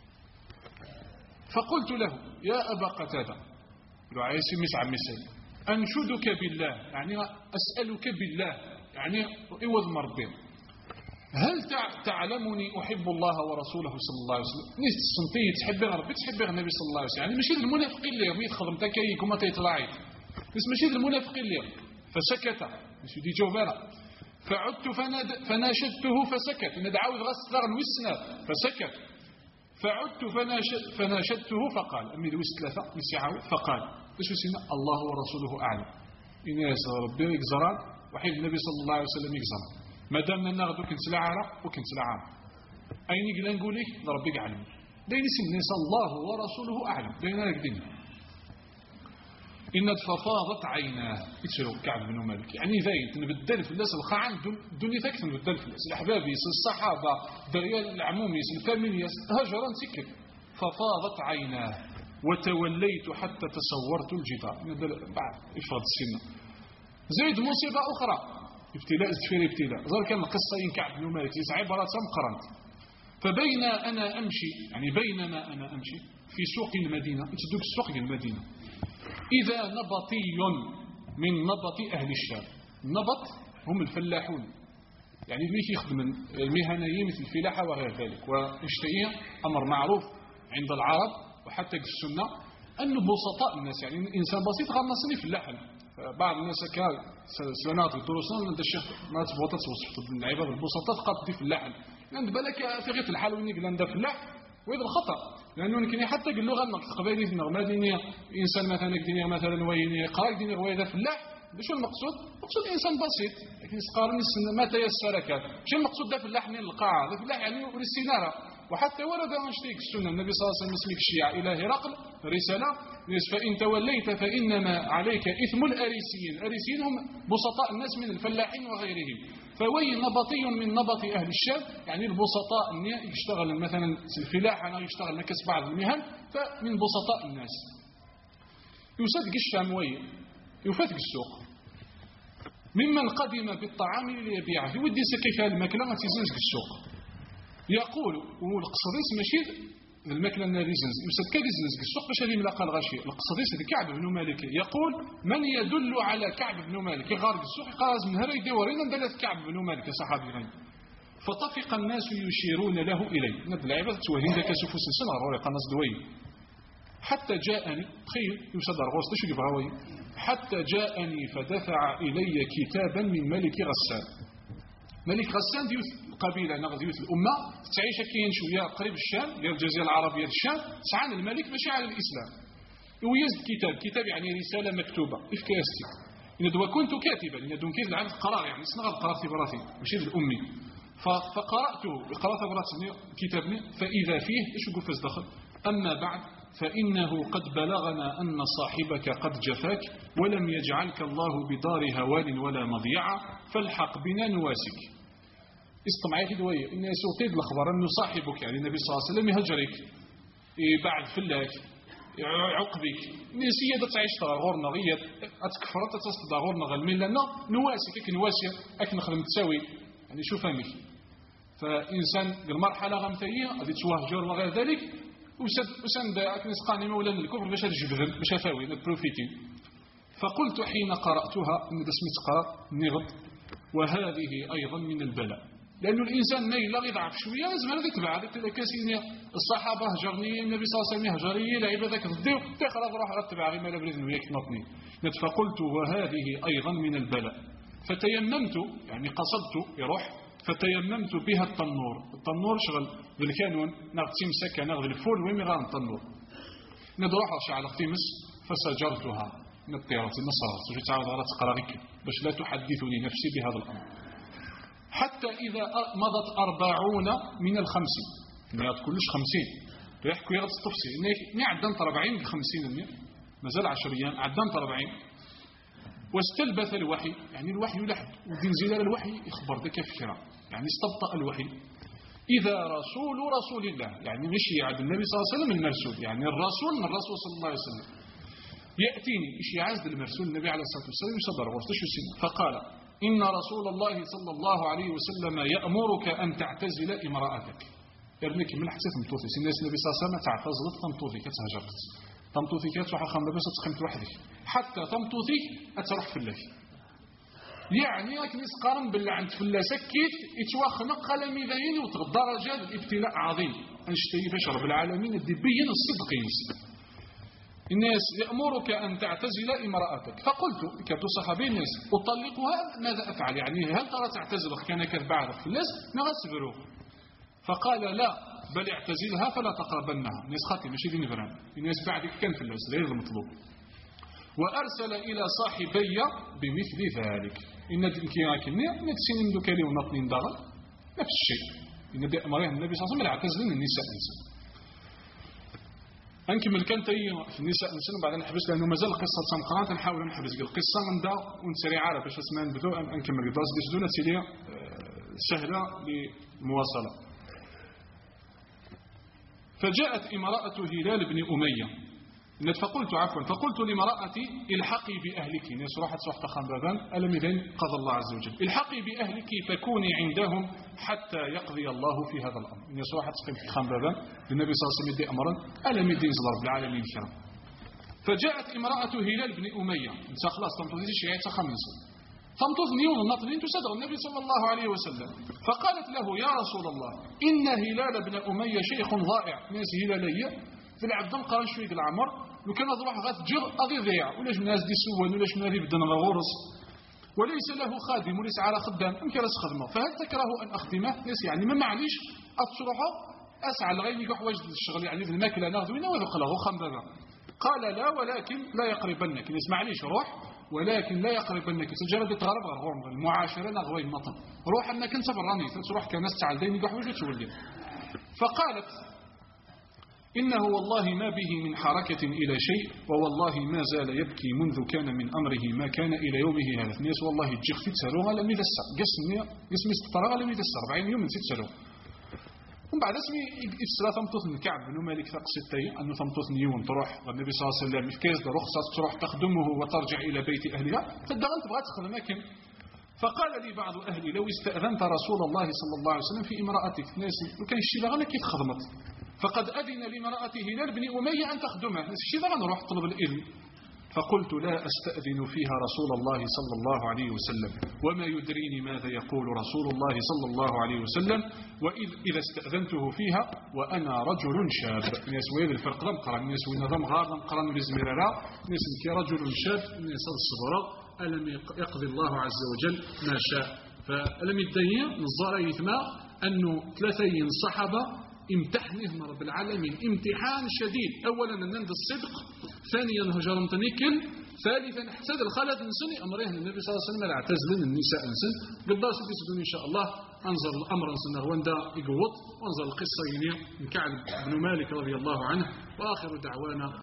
S1: فقلت له يا أبا قتادة لو عايسي مسعى مثال أنشدك بالله يعني أسألك بالله يعني إوذ مرضين هل تعلمني أحب الله ورسوله صلى الله عليه وسلم نيست الصنطية تحب ربي تحب النبي صلى الله عليه وسلم يعني ماشي المنافقين اليوم يتخدم تكايك وما تيطلعي بس ماشي المنافقين اليوم. فسكت دي جوبانا فعدت فناشدته فسكت ندعوذ غسل وسنا فسكت فعدت فناشدته فقال أمي دويس ثلاثة مسيعاو فقال ايش سينا الله ورسوله أعلم إن يسر ربي يكزران وحيد النبي صلى الله عليه وسلم يكزران ما دامنا ناخذ كنت لعارة وكنت لعارة أين يقول نقول لك ربي يعلم لين سينا الله ورسوله أعلم لين نقدم إن ففاضت عيناه يتسلو كعب بن مالك يعني ذاين نبدل في الناس الخعان دوني ذاك نبدل في الناس الأحباب الصحابة دريال العمومي الفاميليا هجرا سكت ففاضت عيناه وتوليت حتى تصورت الجدار بعد إفراد السنة زيد مصيبة أخرى ابتلاء زفير ابتلاء ظهر كان القصة كعب بن مالك يسعى عبارات مقرنت فبين أنا أمشي يعني بينما أنا أمشي في سوق المدينة تدوك سوق المدينة إذا نبطي من نبط أهل الشام النبط هم الفلاحون يعني اللي يخدم المهنيين مثل الفلاحة وغير ذلك واشتهي أمر معروف عند العرب وحتى في السنة أن بسطاء الناس يعني إنسان بسيط غمصني في اللحن بعض الناس كان سنوات الدروسان عند الشيخ ما تبغى توصف العباد البسطاء تقضي في اللحن عند بالك في غير الحال وين يقول عندها في اللحن وهذا الخطأ، لأنه يمكن حتى قال له غنق قبائل النغمة دينية إنسان مثلا وين قارئ ديني غوية فلاح. شو المقصود؟ المقصود إنسان بسيط، لكن قارن ما تيسر كان. شو المقصود ده فلاح من القاعة؟ ده فلاح يعني ورسينارة. وحتى ورد مشتيك السنة النبي صلى الله عليه وسلم اسمك الشيعة إلى هرقل رسالة فإن توليت فإنما عليك إثم الأريسيين. الأريسيين هم بسطاء الناس من الفلاحين وغيرهم. فوي نبطي من نبط أهل الشام، يعني البسطاء يشتغل مثلا الفلاح أنا يشتغل نكس بعض المهن، فمن بسطاء الناس. يصدق الشام وي يفتق السوق ممن قدم بالطعام ليبيعه يودي كيف الماكله ما تيزنش السوق. يقول والقصديس ماشي الماكله ناريزنز يوسد كاريزنز السوق باش هذه ملاقه الغاشيه. القصديس كعب بن مالك يقول من يدل على كعب بن مالك غارق السوق قاز من هذا يدورين دلت كعب بن مالك صحابي غير. فطفق الناس يشيرون له اليه نبل العباد توهين ذاك سفوس السنه راه قناص دوي حتى جاءني تخيل يوسد رغوص شو يبغاوي حتى جاءني فدفع إلي كتابا من ملك غسان. ملك غسان ديوث القبيلة ديوث الأمة تعيش كاين شوية قريب الشام ديال الجزيرة العربية الشام سعان الملك ماشي على الإسلام ويزد كتاب يعني رسالة مكتوبة إفكاستي إن دوا كنت كاتبا إن دون كيف العام القرار يعني صنغ القرار في براسي ماشي الأمي فقرأته براسي كتابني فإذا فيه إيش يقول فاز دخل أما بعد فإنه قد بلغنا أن صاحبك قد جفاك ولم يجعلك الله بدار هوان ولا مضيعة فالحق بنا نواسك. استمعي في دوية إن سوقيد الأخبار أنه صاحبك يعني النبي صلى الله عليه وسلم يهجرك بعد فلاك عقبك نسية تعيش غورنا غير أتكفرت تصدى غورنا غلمين لأنه نواسك نواسية أك نخدم تساوي يعني شو فهمك. فإنسان المرحلة غمثية هذه توهجر وغير ذلك وسند أكنس قاني مولانا الكفر باش الجبذل باش افاوي البروفيتين. فقلت حين قرأتها ان اسمي قرأ نغض وهذه أيضا من البلاء لأنه الإنسان ما يلا يضعف شوية لازم هذا يتبع هذا كاسين الصحابة هجرني النبي صلى الله عليه وسلم هجري لعب ذاك الضيو تخرج روح اتبع غير ما لابد وياك تنطني. فقلت وهذه أيضا من البلاء فتيممت يعني قصدت يروح فتيممت بها التنور شغل بالكانون ناخذ سمسكه ناخذ الفول وين غير التنور ندروح على قتيمس فسجرتها من الطيرة نصرت وجيت تعاود على تقراغيك باش لا تحدثني نفسي بهذا الأمر حتى إذا مضت 40 من ال50 ما تقولش 50 يحكوا يغطس التفصيل إني عدنت 40 ب 50 مازال 10 أيام عدنت 40 واستلبث الوحي يعني الوحي لحد وبنزل الوحي يخبر ذاك فكرة يعني استبطأ الوحي إذا رسول الله يعني مشي عند النبي صلى الله عليه وسلم المرسول يعني الرسول من الرسول صلى الله عليه وسلم يأتيني إيش يعزد المرسول النبي عليه الصلاة والسلام يصدر فقال إن رسول الله صلى الله عليه وسلم يأمرك أن تعتزل امرأتك ابنك من حسيت مطوثي الناس النبي صلى الله عليه وسلم تعتزلت تمطوثي كتهجرت تمطوثي كتروح الخمر بس تقيمت وحدك حتى تمطوثي أتروح في الله يعني أكنس قارن بالله عند فلا سكيت يتواخنق قلمي ذاين وتغدرجات الابتلاء عظيم أنشتي بشر بالعالمين الدبيين الصدقين الناس يأمرك أن تعتزل امرأتك فقلت كتو صحابي الناس أطلقها ماذا أفعل يعني هل ترى تعتزل كان كذبعض في الناس نغسبره فقال لا بل اعتزلها فلا تقربنها الناس خاطي ماشي دين فران الناس بعدك كان في الناس غير المطلوب وأرسل إلى صاحبي بمثل ذلك إن الكيراكني نتسين من دوكالي ونطنين دارا نفس الشيء إن دي أمريه النبي صلى الله عليه وسلم اعتزلن النساء أنكمل كان تي في النساء نسلم بعد نحبس لأنه مازال القصة سمقرات نحاول نحبس القصة من دا ونسري عارف باش اسمان بدو أنكمل الدرس باش دون سيليا سهلة للمواصلة. فجاءت امرأة هلال بن أمية فقلت لمرأتي الحقي بأهلك ناس راحت صحت خنبابان ألم إذن قضى الله عز وجل الحقي بأهلك فكوني عندهم حتى يقضي الله في هذا الأمر ناس راحت صحت خنبابان للنبي صلى الله عليه وسلم أمرا ألم إذن زلر بالعالمين الكرام. فجاءت امرأة هلال بن أمية انت خلاص تمتوذي الشيعي تخمس تمتوذني ونطنين تصدق النبي صلى الله عليه وسلم فقالت له يا رسول الله إن هلال بن أمية شيخ ضائع ناس هلالية في العبد قال شوي العمر لو كان ضروح غتجر أغي ضيع ولاش الناس دي سوان ولاش الناس بدنا غورس وليس له خادم وليس على خدام يمكن راس خدمه فهل تكره أن أخدمه ناس يعني ما معليش أتصرحه أسعى لغاية يقول واجد الشغل يعني الماكلة ناخذونا وذوق له خم بابا. قال لا ولكن لا يقربنك نسمع ليش روح ولكن لا يقربنك تجرد تغرب غير المعاشرة نغوي المطن روح أنك انت براني تروح كناس تعالدين يقول واجد تولي. فقالت إنه والله ما به من حركة إلى شيء ووالله ما زال يبكي منذ كان من أمره ما كان إلى يومه هذا. الناس والله تجيخ في تساروها لم يدسر قسمي استطرغ لم يدسر 40 يوم تساروها. ومن بعد اسمي إفسرا ثمتوثن كعب بن مالك ثقستي أنه ثمتوثن يوم تروح والنبي صلى الله عليه وسلم في كيس رخصة تروح تخدمه وترجع إلى بيت أهلها فالدغنت بغات تخدم لكن فقال لي بعض أهلي لو استأذنت رسول الله صلى الله عليه وسلم في امرأتك ناس وكان الشيء كيف خدمت فقد أذن لمرأته هلال بن أمية أن تخدمه الشيء نروح طلب الإذن. فقلت لا أستأذن فيها رسول الله صلى الله عليه وسلم وما يدريني ماذا يقول رسول الله صلى الله عليه وسلم وإذا استأذنته فيها وأنا رجل شاب. الناس وين الفرق لم قرأ الناس وين نظام غار لم قرأ لزميرا الناس كي رجل شاب الناس الصبر ألم يقضي الله عز وجل ما شاء. فألم يدين نظر يثمى أنه ثلاثين صحابة امتحنهم رب العالمين امتحان شديد. أولا نند الصدق ثانيا هجر تنكل ثالثا احتاج الخالد نسني أمره النبي صلى الله عليه وسلم لا اعتزل النساء نسن قداس في سدون إن شاء الله أنظر الأمر نسنه واندا يقوط وانظر القصة من كعب بن مالك رضي الله عنه وآخر دعوانا